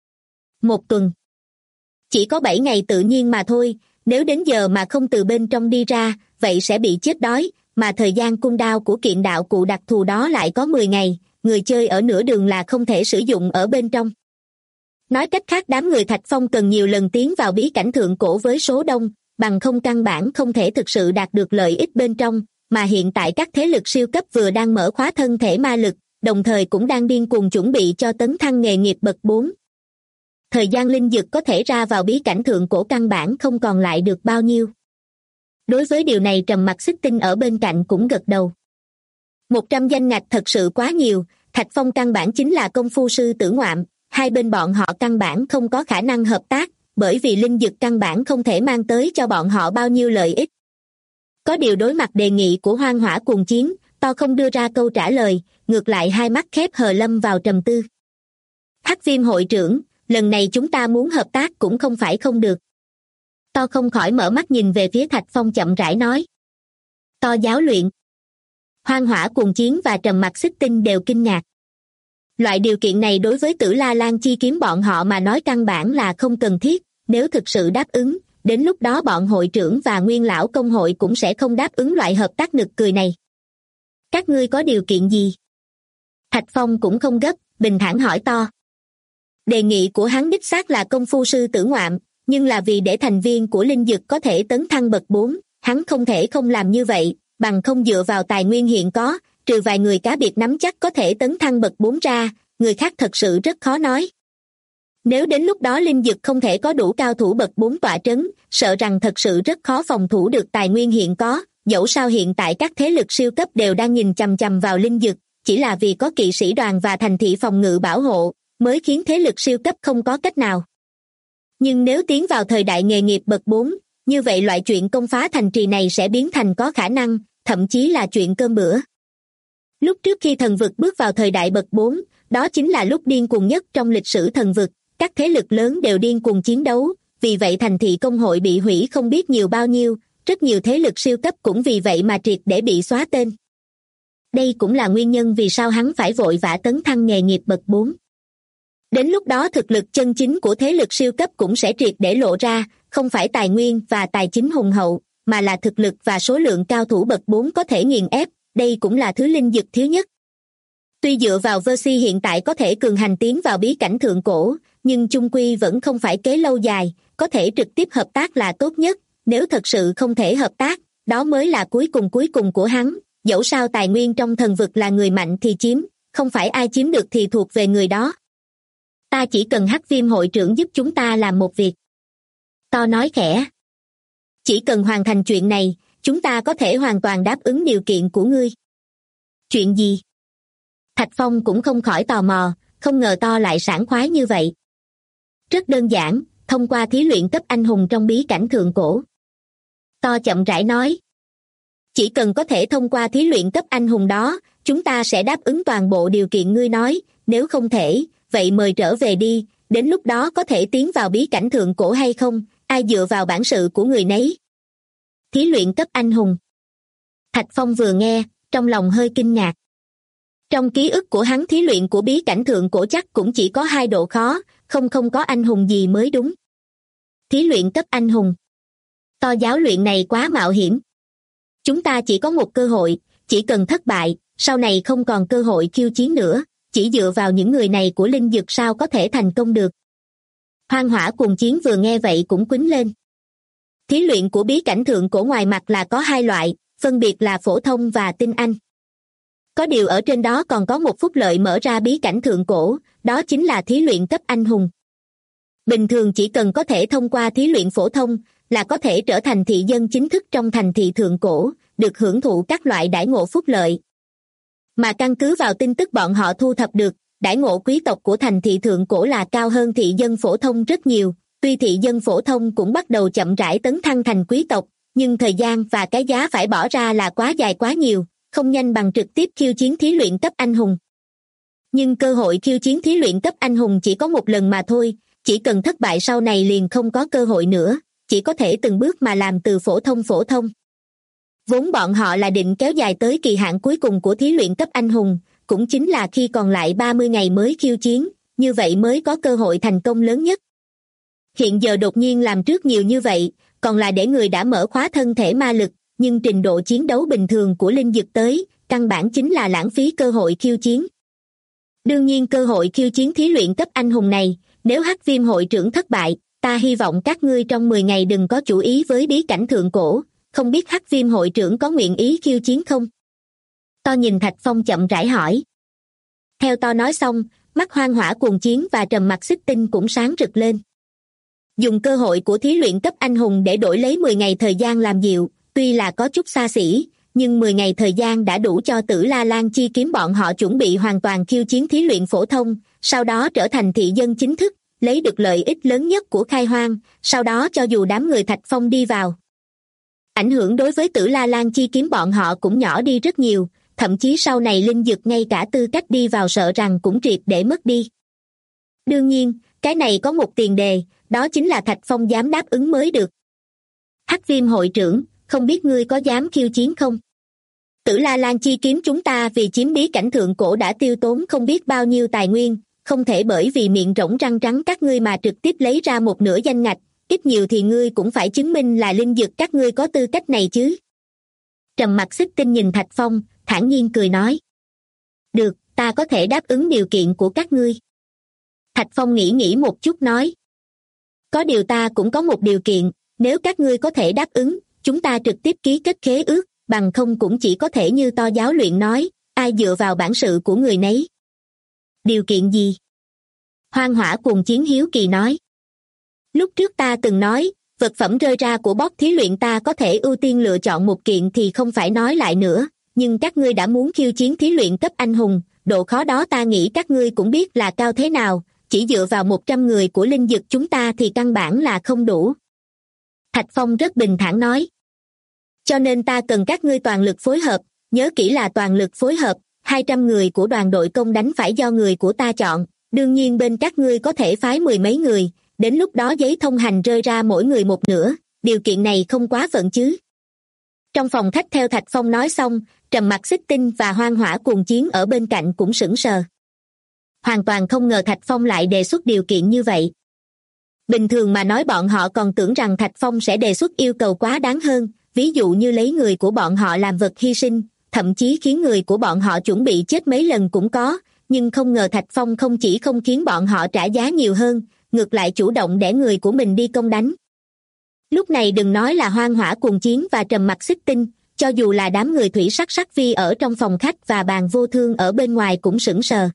1 tuần. Chỉ có 7 ngày tự nhiên mà thôi, nếu đến giờ mà không từ bên trong đi ra, vậy sẽ bị chết đói, mà thời gian cooldown của kiện đạo cụ đặc thù đó lại có 10 ngày, người chơi ở nửa đường là không thể sử dụng ở bên trong. Nói cách khác đám người Thạch Phong cần nhiều lần tiến vào bí cảnh thượng cổ với số đông, bằng không căn bản không thể thực sự đạt được lợi ích bên trong, mà hiện tại các thế lực siêu cấp vừa đang mở khóa thân thể ma lực, đồng thời cũng đang điên cuồng chuẩn bị cho tấn thăng nghề nghiệp bậc 4. Thời gian Linh Dực có thể ra vào bí cảnh thượng cổ căn bản không còn lại được bao nhiêu. Đối với điều này Trầm Mặc Xích Tinh ở bên cạnh cũng gật đầu. 100 danh ngạch thật sự quá nhiều, Thạch Phong căn bản chính là công phu sư tử ngoạm, hai bên bọn họ căn bản không có khả năng hợp tác, bởi vì Linh Dực căn bản không thể mang tới cho bọn họ bao nhiêu lợi ích. Có điều đối mặt đề nghị của Hoang Hỏa Cuồng Chiến, To không đưa ra câu trả lời, ngược lại hai mắt khép hờ lâm vào trầm tư. Hắc Viêm hội trưởng, lần này chúng ta muốn hợp tác cũng không phải không được. To không khỏi mở mắt nhìn về phía Thạch Phong chậm rãi nói. To giáo luyện. Hoang Hỏa Cuồng Chiến và Trầm Mặc Xích Tinh đều kinh ngạc. Loại điều kiện này đối với Tử La Lan chi kiếm bọn họ mà nói căn bản là không cần thiết, nếu thực sự đáp ứng, đến lúc đó bọn hội trưởng và nguyên lão công hội cũng sẽ không đáp ứng loại hợp tác nực cười này. Các ngươi có điều kiện gì? Thạch Phong cũng không gấp, bình thản hỏi To. Đề nghị của hắn đích xác là công phu sư tử ngoạm, nhưng là vì để thành viên của Linh Dực có thể tấn thăng bậc 4, hắn không thể không làm như vậy, bằng không dựa vào tài nguyên hiện có, trừ vài người cá biệt nắm chắc có thể tấn thăng bậc 4 ra, người khác thật sự rất khó nói. Nếu đến lúc đó Linh Dực không thể có đủ cao thủ bậc 4 tọa trấn, sợ rằng thật sự rất khó phòng thủ được tài nguyên hiện có, dẫu sao hiện tại các thế lực siêu cấp đều đang nhìn chằm chằm vào Linh Dực, chỉ là vì có kỵ sĩ đoàn và thành thị phòng ngự bảo hộ, mới khiến thế lực siêu cấp không có cách nào. Nhưng nếu tiến vào thời đại nghề nghiệp bậc 4, như vậy loại chuyện công phá thành trì này sẽ biến thành có khả năng, thậm chí là chuyện cơm bữa. Lúc trước khi thần vực bước vào thời đại bậc 4, đó chính là lúc điên cuồng nhất trong lịch sử thần vực, các thế lực lớn đều điên cuồng chiến đấu, vì vậy thành thị công hội bị hủy không biết nhiều bao nhiêu, rất nhiều thế lực siêu cấp cũng vì vậy mà triệt để bị xóa tên. Đây cũng là nguyên nhân vì sao hắn phải vội vã tấn thăng nghề nghiệp bậc 4. Đến lúc đó thực lực chân chính của thế lực siêu cấp cũng sẽ triệt để lộ ra, không phải tài nguyên và tài chính hùng hậu, mà là thực lực và số lượng cao thủ bậc 4 có thể nghiền ép, đây cũng là thứ Linh Dực thiếu nhất. Tuy dựa vào Versi hiện tại có thể cường hành tiến vào bí cảnh thượng cổ, nhưng chung quy vẫn không phải kế lâu dài, có thể trực tiếp hợp tác là tốt nhất, nếu thật sự không thể hợp tác, đó mới là cuối cùng của hắn, dẫu sao tài nguyên trong thần vực là người mạnh thì chiếm, không phải ai chiếm được thì thuộc về người đó. Ta chỉ cần Hắc Viêm hội trưởng giúp chúng ta làm một việc. To nói khẽ. Chỉ cần hoàn thành chuyện này, chúng ta có thể hoàn toàn đáp ứng điều kiện của ngươi. Chuyện gì? Thạch Phong cũng không khỏi tò mò, không ngờ To lại sảng khoái như vậy. Rất đơn giản, thông qua thí luyện cấp anh hùng trong bí cảnh thượng cổ. To chậm rãi nói. Chỉ cần có thể thông qua thí luyện cấp anh hùng đó, chúng ta sẽ đáp ứng toàn bộ điều kiện ngươi nói, nếu không thể, vậy mời trở về đi, đến lúc đó có thể tiến vào bí cảnh thượng cổ hay không, ai dựa vào bản sự của người nấy. Thí luyện cấp anh hùng. Thạch Phong vừa nghe, trong lòng hơi kinh ngạc. Trong ký ức của hắn thí luyện của bí cảnh thượng cổ chắc cũng chỉ có 2 độ khó, không có anh hùng gì mới đúng. Thí luyện cấp anh hùng. To giáo luyện này quá mạo hiểm. Chúng ta chỉ có một cơ hội, chỉ cần thất bại, sau này không còn cơ hội khiêu chiến nữa, chỉ dựa vào những người này của Linh Dực sao có thể thành công được. Hoang Hỏa Cuồng Chiến vừa nghe vậy cũng quýnh lên. Thí luyện của bí cảnh thượng cổ ngoài mặt là có 2 loại, phân biệt là phổ thông và tinh anh. Có điều ở trên đó còn có một phúc lợi mở ra bí cảnh thượng cổ, đó chính là thí luyện cấp anh hùng. Bình thường chỉ cần có thể thông qua thí luyện phổ thông là có thể trở thành thị dân chính thức trong thành thị thượng cổ, được hưởng thụ các loại đãi ngộ phúc lợi. Mà căn cứ vào tin tức bọn họ thu thập được, đãi ngộ quý tộc của thành thị thượng cổ là cao hơn thị dân phổ thông rất nhiều. Tuy thị dân phổ thông cũng bắt đầu chậm rãi tấn thăng thành quý tộc, nhưng thời gian và cái giá phải bỏ ra là quá dài quá nhiều, không nhanh bằng trực tiếp khiêu chiến thí luyện cấp anh hùng. Nhưng cơ hội khiêu chiến thí luyện cấp anh hùng chỉ có một lần mà thôi, chỉ cần thất bại sau này liền không có cơ hội nữa, chỉ có thể từng bước mà làm từ phổ thông. Vốn bọn họ là định kéo dài tới kỳ hạn cuối cùng của thí luyện cấp anh hùng, cũng chính là khi còn lại 30 ngày mới khiêu chiến, như vậy mới có cơ hội thành công lớn nhất. Hiện giờ đột nhiên làm trước nhiều như vậy, còn là để người đã mở khóa thân thể ma lực, nhưng trình độ chiến đấu bình thường của linh dực tới, căn bản chính là lãng phí cơ hội khiêu chiến. Đương nhiên cơ hội khiêu chiến thí luyện cấp anh hùng này, nếu Hắc Viêm hội trưởng thất bại, ta hy vọng các ngươi trong 10 ngày đừng có chủ ý với bí cảnh thượng cổ, không biết Hắc Viêm hội trưởng có nguyện ý khiêu chiến không? To nhìn Thạch Phong chậm rãi hỏi. Theo To nói xong, mắt Hoang Hỏa Cuồng Chiến và Trầm Mặc Xích Tinh cũng sáng rực lên. Dùng cơ hội của thí luyện cấp anh hùng để đổi lấy 10 ngày thời gian làm dịu, tuy là có chút xa xỉ, nhưng 10 ngày thời gian đã đủ cho Tử La Lan Chi Kiếm bọn họ chuẩn bị hoàn toàn khiêu chiến thí luyện phổ thông, sau đó trở thành thị dân chính thức, lấy được lợi ích lớn nhất của khai hoang, sau đó cho dù đám người Thạch Phong đi vào. Ảnh hưởng đối với Tử La Lan Chi Kiếm bọn họ cũng nhỏ đi rất nhiều, thậm chí sau này linh dực ngay cả tư cách đi vào sợ rằng cũng triệt để mất đi. Đương nhiên, cái này có một tiền đề, đó chính là Thạch Phong dám đáp ứng mới được. Hắc Viêm hội trưởng, không biết ngươi có dám khiêu chiến không? Tử La Lan Chi Kiếm chúng ta vì chiếm bí cảnh thượng cổ đã tiêu tốn không biết bao nhiêu tài nguyên, không thể bởi vì miệng rỗng răng trắng các ngươi mà trực tiếp lấy ra một nửa danh ngạch, ít nhiều thì ngươi cũng phải chứng minh là linh dực các ngươi có tư cách này chứ. Trầm Mặc Xích Tinh nhìn Thạch Phong, thản nhiên cười nói. Được, ta có thể đáp ứng điều kiện của các ngươi. Thạch Phong nghĩ một chút nói. Có điều ta cũng có một điều kiện, nếu các ngươi có thể đáp ứng, chúng ta trực tiếp ký kết khế ước, bằng không cũng chỉ có thể như To giáo luyện nói, ai dựa vào bản sự của người nấy. Điều kiện gì? Hoang Hỏa Cuồng Chiến hiếu kỳ nói. Lúc trước ta từng nói, vật phẩm rơi ra của bot thí luyện ta có thể ưu tiên lựa chọn một kiện thì không phải nói lại nữa, nhưng các ngươi đã muốn khiêu chiến thí luyện cấp anh hùng, độ khó đó ta nghĩ các ngươi cũng biết là cao thế nào, chỉ dựa vào 100 người của linh dực chúng ta thì căn bản là không đủ. Thạch Phong rất bình thản nói. Cho nên ta cần các ngươi toàn lực phối hợp, nhớ kỹ là toàn lực phối hợp, 200 người của đoàn đội công đánh phải do người của ta chọn, đương nhiên bên các ngươi có thể phái 10 mấy người, đến lúc đó giấy thông hành rơi ra mỗi người một nửa, điều kiện này không quá phận chứ. Trong phòng khách theo Thạch Phong nói xong, Trầm Mặc Xích Tinh và Hoang Hỏa Cuồng Chiến ở bên cạnh cũng sững sờ. Hoàn toàn không ngờ Thạch Phong lại đề xuất điều kiện như vậy. Bình thường mà nói bọn họ còn tưởng rằng Thạch Phong sẽ đề xuất yêu cầu quá đáng hơn, ví dụ như lấy người của bọn họ làm vật hy sinh, thậm chí khiến người của bọn họ chuẩn bị chết mấy lần cũng có, nhưng không ngờ Thạch Phong không chỉ không khiến bọn họ trả giá nhiều hơn, ngược lại chủ động để người của mình đi công đánh. Lúc này đừng nói là Hoang Hỏa Cuồng Chiến và Trầm Mặc Xích Tinh, cho dù là đám người Thủy Sắc Sắc Vi ở trong phòng khách và Bàn Vô Thương ở bên ngoài cũng sững sờ.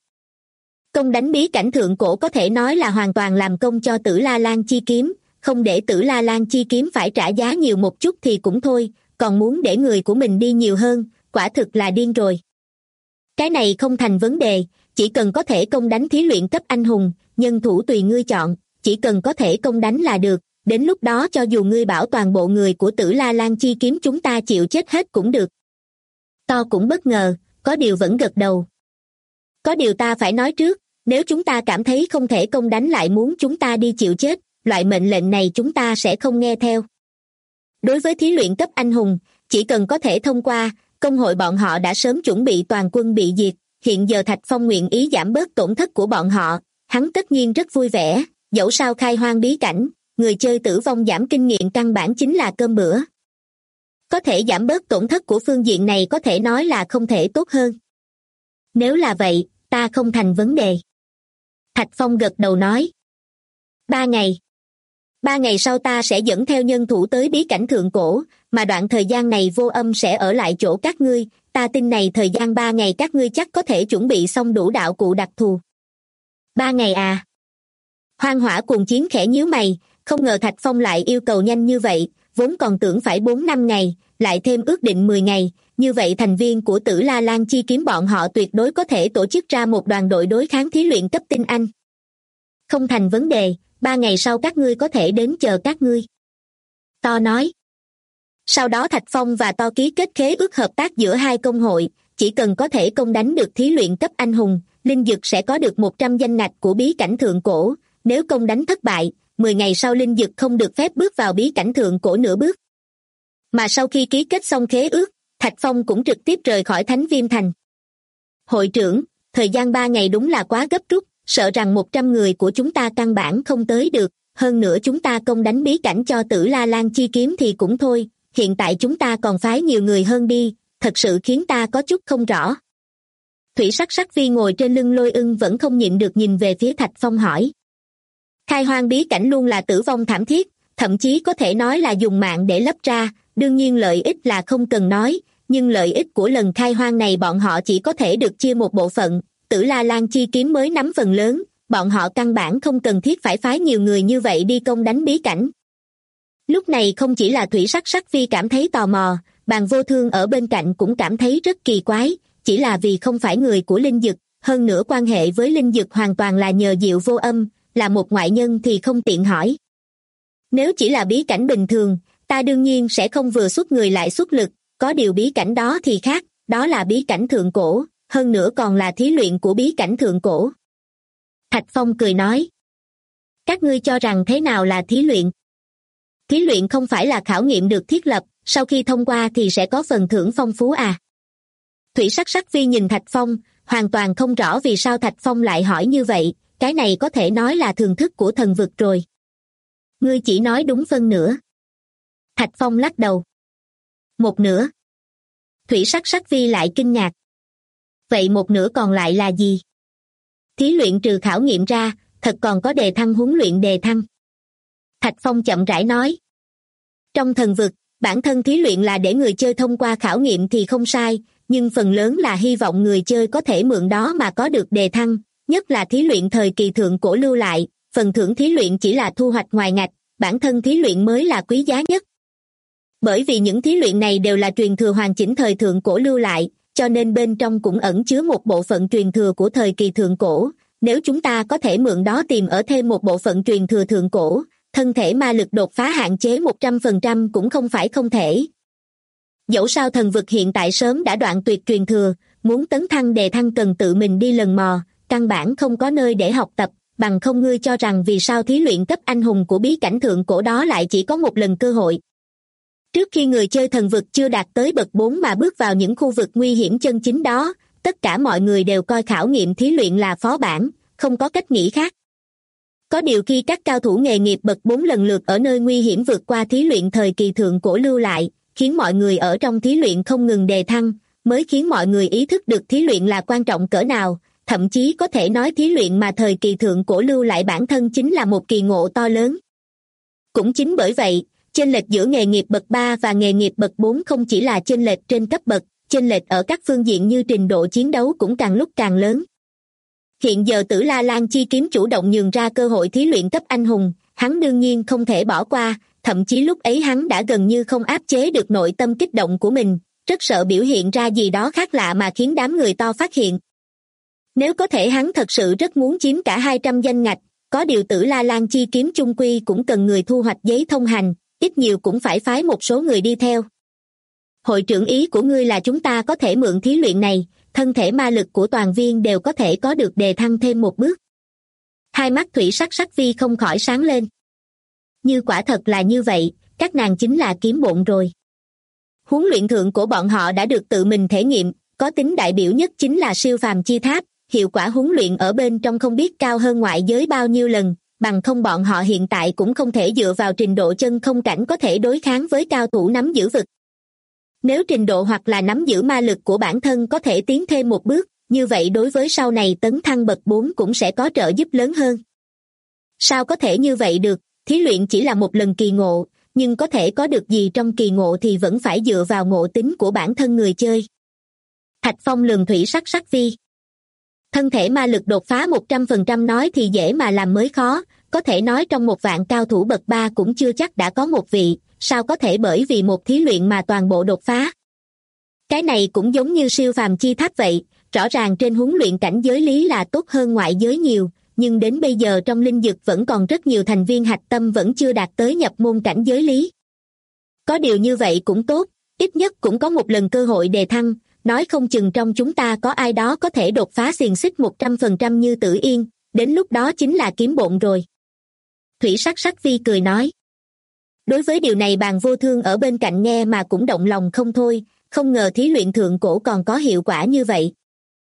Công đánh bí cảnh thượng cổ có thể nói là hoàn toàn làm công cho Tử La Lan Chi Kiếm, không để Tử La Lan Chi Kiếm phải trả giá nhiều một chút thì cũng thôi, còn muốn để người của mình đi nhiều hơn, quả thực là điên rồi. Cái này không thành vấn đề, chỉ cần có thể công đánh thí luyện cấp anh hùng, nhân thủ tùy ngươi chọn, chỉ cần có thể công đánh là được, đến lúc đó cho dù ngươi bảo toàn bộ người của Tử La Lan Chi Kiếm chúng ta chịu chết hết cũng được. To cũng bất ngờ, có điều vẫn gật đầu. Có điều ta phải nói trước, nếu chúng ta cảm thấy không thể công đánh lại muốn chúng ta đi chịu chết, loại mệnh lệnh này chúng ta sẽ không nghe theo. Đối với thí luyện cấp anh hùng, chỉ cần có thể thông qua, công hội bọn họ đã sớm chuẩn bị toàn quân bị diệt, hiện giờ Thạch Phong nguyện ý giảm bớt tổn thất của bọn họ, hắn tất nhiên rất vui vẻ, dẫu sao khai hoang bí cảnh, người chơi tử vong giảm kinh nghiệm căn bản chính là cơm bữa. Có thể giảm bớt tổn thất của phương diện này có thể nói là không thể tốt hơn. Nếu là vậy, ta không thành vấn đề. Thạch Phong gật đầu nói. 3 ngày. 3 ngày sau ta sẽ dẫn theo nhân thủ tới bí cảnh thượng cổ, mà đoạn thời gian này Vô Âm sẽ ở lại chỗ các ngươi, ta tin này thời gian 3 ngày các ngươi chắc có thể chuẩn bị xong đủ đạo cụ đặc thù. 3 ngày à? Hoang Hỏa Cuồng Chiến khẽ nhíu mày, không ngờ Thạch Phong lại yêu cầu nhanh như vậy, vốn còn tưởng phải 4-5 ngày, lại thêm ước định 10 ngày, như vậy thành viên của Tử La Lan Chi Kiếm bọn họ tuyệt đối có thể tổ chức ra một đoàn đội đối kháng thí luyện cấp tinh anh. Không thành vấn đề, 3 ngày sau các ngươi có thể đến chờ các ngươi. To nói. Sau đó Thạch Phong và To ký kết khế ước hợp tác giữa hai công hội, chỉ cần có thể công đánh được thí luyện cấp anh hùng, Linh Dực sẽ có được 100 danh ngạch của bí cảnh thượng cổ, nếu công đánh thất bại, 10 ngày sau Linh Dực không được phép bước vào bí cảnh thượng cổ nửa bước. Mà sau khi ký kết xong khế ước, Thạch Phong cũng trực tiếp rời khỏi Thánh Viêm Thành. Hội trưởng, thời gian 3 ngày đúng là quá gấp rút, sợ rằng 100 người của chúng ta căn bản không tới được, hơn nữa chúng ta công đánh bí cảnh cho Tử La Lan Chi Kiếm thì cũng thôi, hiện tại chúng ta còn phái nhiều người hơn đi, thật sự khiến ta có chút không rõ. Thủy Sắc Sắc Vi ngồi trên lưng Lôi Ưng vẫn không nhịn được nhìn về phía Thạch Phong hỏi. Khai hoang bí cảnh luôn là tử vong thảm thiết, thậm chí có thể nói là dùng mạng để lấp ra, đương nhiên lợi ích là không cần nói, nhưng lợi ích của lần khai hoang này bọn họ chỉ có thể được chia một bộ phận, Tử La Lan Chi Kiếm mới nắm phần lớn, bọn họ căn bản không cần thiết phải phái nhiều người như vậy đi công đánh bí cảnh. Lúc này không chỉ là Thủy Sắc Sắc Vi cảm thấy tò mò, Bàn Vô Thương ở bên cạnh cũng cảm thấy rất kỳ quái, chỉ là vì không phải người của Linh Dực, hơn nữa quan hệ với Linh Dực hoàn toàn là nhờ Diệu Vô Âm, là một ngoại nhân thì không tiện hỏi. Nếu chỉ là bí cảnh bình thường, ta đương nhiên sẽ không vừa xuất người lại xuất lực, có điều bí cảnh đó thì khác, đó là bí cảnh thượng cổ, hơn nữa còn là thí luyện của bí cảnh thượng cổ. Thạch Phong cười nói. Các ngươi cho rằng thế nào là thí luyện? Thí luyện không phải là khảo nghiệm được thiết lập, sau khi thông qua thì sẽ có phần thưởng phong phú à? Thủy Sắc Sắc Vi nhìn Thạch Phong, hoàn toàn không rõ vì sao Thạch Phong lại hỏi như vậy, cái này có thể nói là thường thức của thần vực rồi. Ngươi chỉ nói đúng phân nửa. Thạch Phong lắc đầu. Một nửa. Thủy Sắc Sắc Vi lại kinh ngạc. Vậy một nửa còn lại là gì? Thí luyện trừ khảo nghiệm ra, thật còn có đề thăng huấn luyện đề thăng. Thạch Phong chậm rãi nói. Trong thần vực, bản thân thí luyện là để người chơi thông qua khảo nghiệm thì không sai, nhưng phần lớn là hy vọng người chơi có thể mượn đó mà có được đề thăng, nhất là thí luyện thời kỳ thượng cổ lưu lại, phần thưởng thí luyện chỉ là thu hoạch ngoài ngạch, bản thân thí luyện mới là quý giá nhất. Bởi vì những thí luyện này đều là truyền thừa hoàn chỉnh thời thượng cổ lưu lại, cho nên bên trong cũng ẩn chứa một bộ phận truyền thừa của thời kỳ thượng cổ, nếu chúng ta có thể mượn đó tìm ở thêm một bộ phận truyền thừa thượng cổ, thân thể ma lực đột phá hạn chế 100% cũng không phải không thể. Dẫu sao thần vực hiện tại sớm đã đoạn tuyệt truyền thừa, muốn tấn thăng đề thăng cần tự mình đi lần mò, căn bản không có nơi để học tập, bằng không ngươi cho rằng vì sao thí luyện cấp anh hùng của bí cảnh thượng cổ đó lại chỉ có một lần cơ hội. Trước khi người chơi thần vực chưa đạt tới bậc 4 mà bước vào những khu vực nguy hiểm chân chính đó, tất cả mọi người đều coi khảo nghiệm thí luyện là phó bản, không có cách nghĩ khác. Có điều khi các cao thủ nghề nghiệp bậc 4 lần lượt ở nơi nguy hiểm vượt qua thí luyện thời kỳ thượng cổ lưu lại, khiến mọi người ở trong thí luyện không ngừng đề thăng, mới khiến mọi người ý thức được thí luyện là quan trọng cỡ nào, thậm chí có thể nói thí luyện mà thời kỳ thượng cổ lưu lại bản thân chính là một kỳ ngộ to lớn. Cũng chính bởi vậy, chênh lệch giữa nghề nghiệp bậc 3 và nghề nghiệp bậc 4 không chỉ là chênh lệch trên cấp bậc, chênh lệch ở các phương diện như trình độ chiến đấu cũng càng lúc càng lớn. Hiện giờ Tử La Lan Chi Kiếm chủ động nhường ra cơ hội thí luyện cấp anh hùng, hắn đương nhiên không thể bỏ qua, thậm chí lúc ấy hắn đã gần như không áp chế được nội tâm kích động của mình, rất sợ biểu hiện ra gì đó khác lạ mà khiến đám người to phát hiện. Nếu có thể hắn thật sự rất muốn chiếm cả 200 danh ngạch, có điều Tử La Lan Chi Kiếm chung quy cũng cần người thu hoạch giấy thông hành, ít nhiều cũng phải phái một số người đi theo. Hội trưởng, ý của ngươi là chúng ta có thể mượn thí luyện này, thân thể ma lực của toàn viên đều có thể có được đề thăng thêm một bước. Hai mắt Thủy Sắc Sắc Vi không khỏi sáng lên. Như quả thật là như vậy, các nàng chính là kiếm bộn rồi. Huấn luyện thượng của bọn họ đã được tự mình thể nghiệm, có tính đại biểu nhất chính là siêu phàm chi tháp, hiệu quả huấn luyện ở bên trong không biết cao hơn ngoại giới bao nhiêu lần, bằng không bọn họ hiện tại cũng không thể dựa vào trình độ chân không cảnh có thể đối kháng với cao thủ nắm giữ vực. Nếu trình độ hoặc là nắm giữ ma lực của bản thân có thể tiến thêm một bước, như vậy đối với sau này tấn thăng bậc 4 cũng sẽ có trợ giúp lớn hơn. Sao có thể như vậy được, thí luyện chỉ là một lần kỳ ngộ, nhưng có thể có được gì trong kỳ ngộ thì vẫn phải dựa vào ngộ tính của bản thân người chơi. Thạch Phong lườm Thủy Sắc Sắc Vi. Thân thể ma lực đột phá 100% nói thì dễ mà làm mới khó, có thể nói trong 1.000 cao thủ bậc 3 cũng chưa chắc đã có một vị, sao có thể bởi vì một thí luyện mà toàn bộ đột phá. Cái này cũng giống như siêu phàm chi tháp vậy, rõ ràng trên huấn luyện cảnh giới lý là tốt hơn ngoại giới nhiều, nhưng đến bây giờ trong linh dực vẫn còn rất nhiều thành viên hạch tâm vẫn chưa đạt tới nhập môn cảnh giới lý. Có điều như vậy cũng tốt, ít nhất cũng có một lần cơ hội đề thăng, nói không chừng trong chúng ta có ai đó có thể đột phá xiềng xích 100% như Tử Yên, đến lúc đó chính là kiếm bộn rồi. Thủy Sắc Sắc Vi cười nói. Đối với điều này Bàn Vô Thương ở bên cạnh nghe mà cũng động lòng không thôi, không ngờ thí luyện thượng cổ còn có hiệu quả như vậy.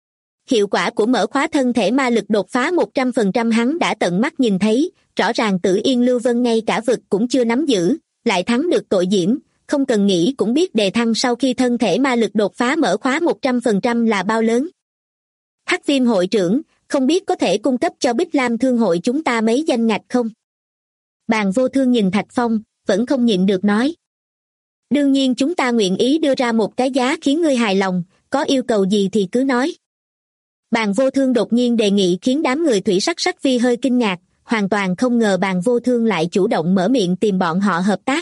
Hiệu quả của mở khóa thân thể ma lực đột phá 100% hắn đã tận mắt nhìn thấy, rõ ràng Tử Yên Lưu Vân ngay cả vực cũng chưa nắm giữ, lại thắng được Tội Diễm, không cần nghĩ cũng biết đề thăng sau khi thân thể ma lực đột phá mở khóa 100% là bao lớn. Hắc Viêm hội trưởng, không biết có thể cung cấp cho Bích Lam Thương hội chúng ta mấy danh ngạch không? Bàn Vô Thương nhìn Thạch Phong, vẫn không nhịn được nói. Đương nhiên chúng ta nguyện ý đưa ra một cái giá khiến ngươi hài lòng, có yêu cầu gì thì cứ nói. Bàn Vô Thương đột nhiên đề nghị khiến đám người Thủy Sắc Sắc Vi hơi kinh ngạc, hoàn toàn không ngờ Bàn Vô Thương lại chủ động mở miệng tìm bọn họ hợp tác.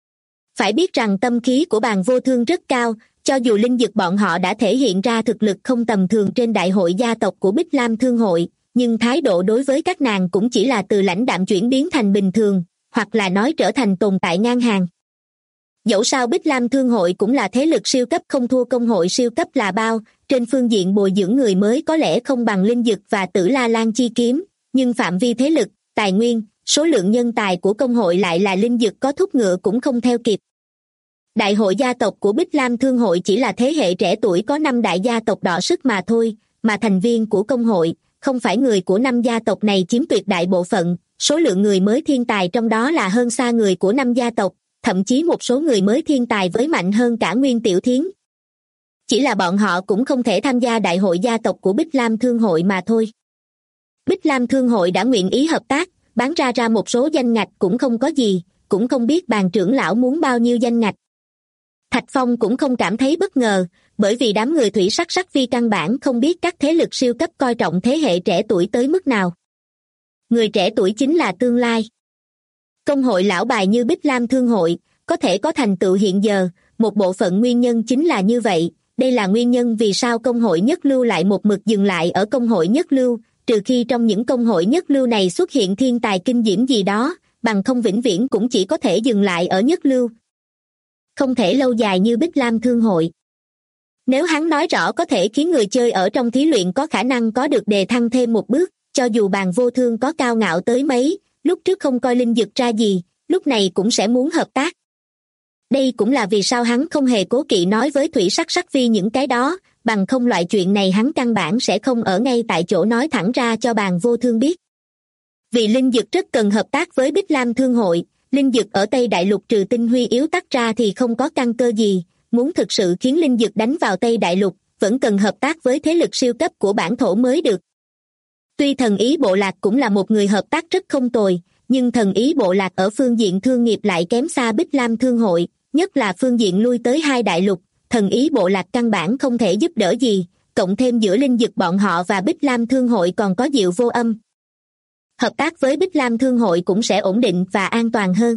Phải biết rằng tâm khí của Bàn Vô Thương rất cao, cho dù linh dực bọn họ đã thể hiện ra thực lực không tầm thường trên đại hội gia tộc của Bích Lam Thương hội, nhưng thái độ đối với các nàng cũng chỉ là từ lãnh đạm chuyển biến thành bình thường, hoặc là nói trở thành tồn tại ngang hàng. Dẫu sao Bích Lam Thương hội cũng là thế lực siêu cấp không thua công hội siêu cấp là bao, trên phương diện bồi dưỡng người mới có lẽ không bằng linh dực và Tử La Lan chi kiếm, nhưng phạm vi thế lực, tài nguyên, số lượng nhân tài của công hội lại là linh dực có thúc ngựa cũng không theo kịp. Đại hội gia tộc của Bích Lam Thương hội chỉ là thế hệ trẻ tuổi có 5 đại gia tộc đọ sức mà thôi, mà thành viên của công hội, không phải người của 5 gia tộc này chiếm tuyệt đại bộ phận, số lượng người mới thiên tài trong đó là hơn xa người của 5 gia tộc, thậm chí một số người mới thiên tài với mạnh hơn cả Nguyên Tiểu Thiến. Chỉ là bọn họ cũng không thể tham gia đại hội gia tộc của Bích Lam Thương hội mà thôi. Bích Lam Thương hội đã nguyện ý hợp tác, bán ra một số danh ngạch cũng không có gì, cũng không biết Bàn trưởng lão muốn bao nhiêu danh ngạch. Thạch Phong cũng không cảm thấy bất ngờ, bởi vì đám người Thủy Sắc Sắc Vi căn bản không biết các thế lực siêu cấp coi trọng thế hệ trẻ tuổi tới mức nào. Người trẻ tuổi chính là tương lai. Công hội lão bài như Bích Lam Thương hội, có thể có thành tựu hiện giờ, một bộ phận nguyên nhân chính là như vậy, đây là nguyên nhân vì sao công hội nhất lưu lại một mực dừng lại ở công hội nhất lưu, trừ khi trong những công hội nhất lưu này xuất hiện thiên tài kinh diễm gì đó, bằng không vĩnh viễn cũng chỉ có thể dừng lại ở nhất lưu. Không thể lâu dài như Bích Lam Thương hội. Nếu hắn nói rõ có thể khiến người chơi ở trong thí luyện có khả năng có được đề thăng thêm một bước, cho dù Bàn Vô Thương có cao ngạo tới mấy, lúc trước không coi linh dực ra gì, lúc này cũng sẽ muốn hợp tác. Đây cũng là vì sao hắn không hề cố kỵ nói với Thủy Sắc Sắc Vi những cái đó, bằng không loại chuyện này hắn căn bản sẽ không ở ngay tại chỗ nói thẳng ra cho Bàn Vô Thương biết. Vì linh dực rất cần hợp tác với Bích Lam Thương hội, linh dực ở Tây Đại Lục trừ tinh huy yếu tắc ra thì không có căn cơ gì, muốn thực sự khiến linh dực đánh vào Tây Đại Lục, vẫn cần hợp tác với thế lực siêu cấp của bản thổ mới được. Tuy thần ý bộ lạc cũng là một người hợp tác rất không tồi, nhưng thần ý bộ lạc ở phương diện thương nghiệp lại kém xa Bích Lam Thương hội, nhất là phương diện lui tới 2 đại lục, thần ý bộ lạc căn bản không thể giúp đỡ gì, cộng thêm giữa linh dực bọn họ và Bích Lam Thương hội còn có Diệu Vô Âm. Hợp tác với Bích Lam Thương hội cũng sẽ ổn định và an toàn hơn.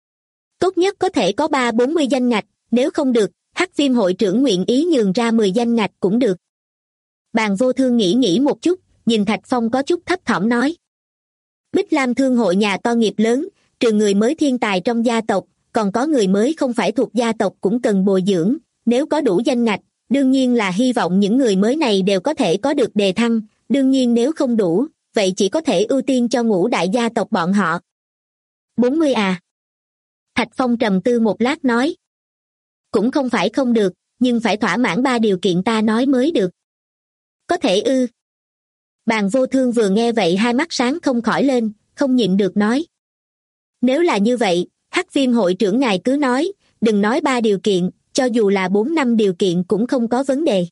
Tốt nhất có thể có 30-40 danh ngạch, nếu không được, Hắc Viêm hội trưởng nguyện ý nhường ra 10 danh ngạch cũng được. Bàn Vô Thương nghĩ một chút, nhìn Thạch Phong có chút thấp thỏm nói. Bích Lam Thương hội nhà to nghiệp lớn, trừ người mới thiên tài trong gia tộc, còn có người mới không phải thuộc gia tộc cũng cần bồi dưỡng, nếu có đủ danh ngạch, đương nhiên là hy vọng những người mới này đều có thể có được đề thăng, đương nhiên nếu không đủ, vậy chỉ có thể ưu tiên cho ngũ đại gia tộc bọn họ. 40 à? Thạch Phong trầm tư một lát nói. Cũng không phải không được, nhưng phải thỏa mãn 3 điều kiện ta nói mới được. Có thể ư? Bàn Vô Thương vừa nghe vậy hai mắt sáng không khỏi lên, không nhịn được nói. Nếu là như vậy, Hắc Viêm hội trưởng ngài cứ nói, đừng nói 3 điều kiện, cho dù là 4-5 điều kiện cũng không có vấn đề.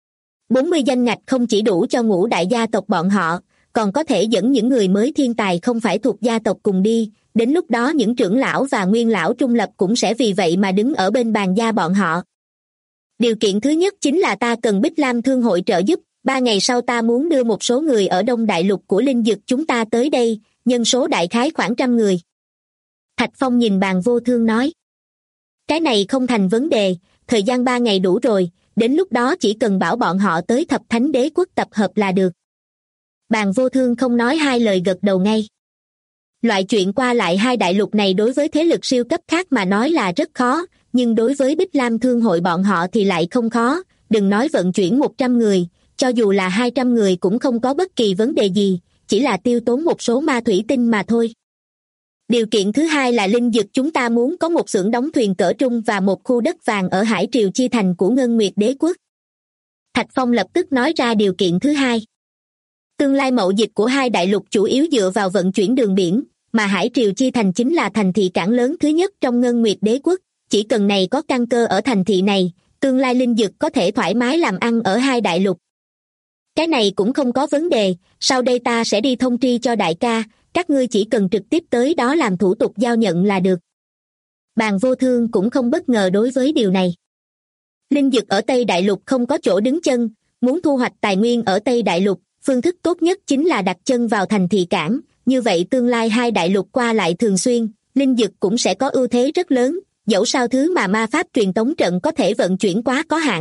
40 danh ngạch không chỉ đủ cho ngũ đại gia tộc bọn họ, còn có thể dẫn những người mới thiên tài không phải thuộc gia tộc cùng đi, đến lúc đó những trưởng lão và nguyên lão trung lập cũng sẽ vì vậy mà đứng ở bên bàn gia bọn họ. Điều kiện thứ nhất chính là ta cần Bích Lam Thương hội trợ giúp, 3 ngày sau ta muốn đưa một số người ở Đông Đại Lục của linh dực chúng ta tới đây, nhân số đại khái khoảng 100 người. Thạch Phong nhìn Bàn Vô Thương nói. Cái này không thành vấn đề, thời gian 3 ngày đủ rồi, đến lúc đó chỉ cần bảo bọn họ tới Thập Thánh Đế quốc tập hợp là được. Bàn Vô Thương không nói hai lời gật đầu ngay. Loại chuyện qua lại hai đại lục này đối với thế lực siêu cấp khác mà nói là rất khó, nhưng đối với Bích Lam Thương hội bọn họ thì lại không khó, đừng nói vận chuyển 100 người, cho dù là 200 người cũng không có bất kỳ vấn đề gì, chỉ là tiêu tốn một số ma thủy tinh mà thôi. Điều kiện thứ hai là linh dực chúng ta muốn có một xưởng đóng thuyền cỡ trung và một khu đất vàng ở Hải Triều Chi Thành của Ngân Nguyệt Đế quốc. Thạch Phong lập tức nói ra điều kiện thứ hai. Tương lai mậu dịch của hai đại lục chủ yếu dựa vào vận chuyển đường biển, mà Hải Triều Chi Thành chính là thành thị cảng lớn thứ nhất trong Ngân Nguyệt Đế quốc, chỉ cần này có căn cơ ở thành thị này, tương lai linh dực có thể thoải mái làm ăn ở hai đại lục. Cái này cũng không có vấn đề, sau đây ta sẽ đi thông tri cho đại ca, các ngươi chỉ cần trực tiếp tới đó làm thủ tục giao nhận là được. Bàn Vô Thương cũng không bất ngờ đối với điều này. Linh dực ở Tây Đại Lục không có chỗ đứng chân, muốn thu hoạch tài nguyên ở Tây Đại Lục, phương thức tốt nhất chính là đặt chân vào thành thị cảng, như vậy tương lai hai đại lục qua lại thường xuyên, linh dực cũng sẽ có ưu thế rất lớn, dẫu sao thứ mà ma pháp truyền tống trận có thể vận chuyển quá có hạn.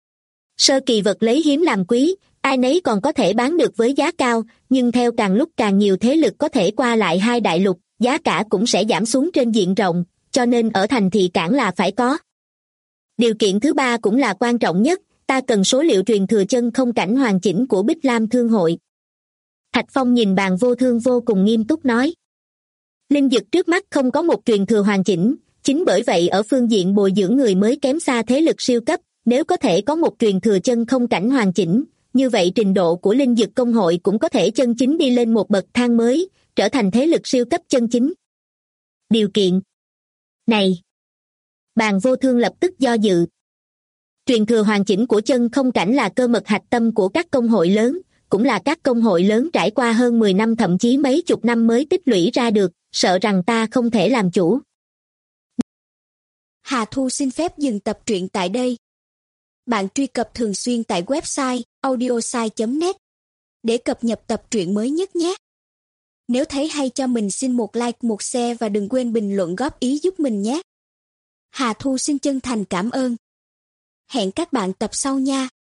Sơ kỳ vật lấy hiếm làm quý, ai nấy còn có thể bán được với giá cao, nhưng theo càng lúc càng nhiều thế lực có thể qua lại hai đại lục, giá cả cũng sẽ giảm xuống trên diện rộng, cho nên ở thành thị cảng là phải có. Điều kiện thứ ba cũng là quan trọng nhất, ta cần số liệu truyền thừa chân không cảnh hoàn chỉnh của Bích Lam Thương hội. Thạch Phong nhìn Bàn Vô Thương vô cùng nghiêm túc nói. Linh dực trước mắt không có một truyền thừa hoàn chỉnh, chính bởi vậy ở phương diện bồi dưỡng người mới kém xa thế lực siêu cấp, nếu có thể có một truyền thừa chân không cảnh hoàn chỉnh, như vậy trình độ của linh dực công hội cũng có thể chân chính đi lên một bậc thang mới, trở thành thế lực siêu cấp chân chính. Điều kiện này, Bàn Vô Thương lập tức do dự. Truyền thừa hoàn chỉnh của chân không cảnh là cơ mật hạch tâm của các công hội lớn, cũng là các công hội lớn trải qua hơn 10 năm thậm chí mấy chục năm mới tích lũy ra được, sợ rằng ta không thể làm chủ. Hà Thu xin phép dừng tập truyện tại đây. Bạn truy cập thường xuyên tại website audiosai.net để cập nhật tập truyện mới nhất nhé. Nếu thấy hay cho mình xin một like, một share và đừng quên bình luận góp ý giúp mình nhé. Hà Thu xin chân thành cảm ơn. Hẹn các bạn tập sau nha.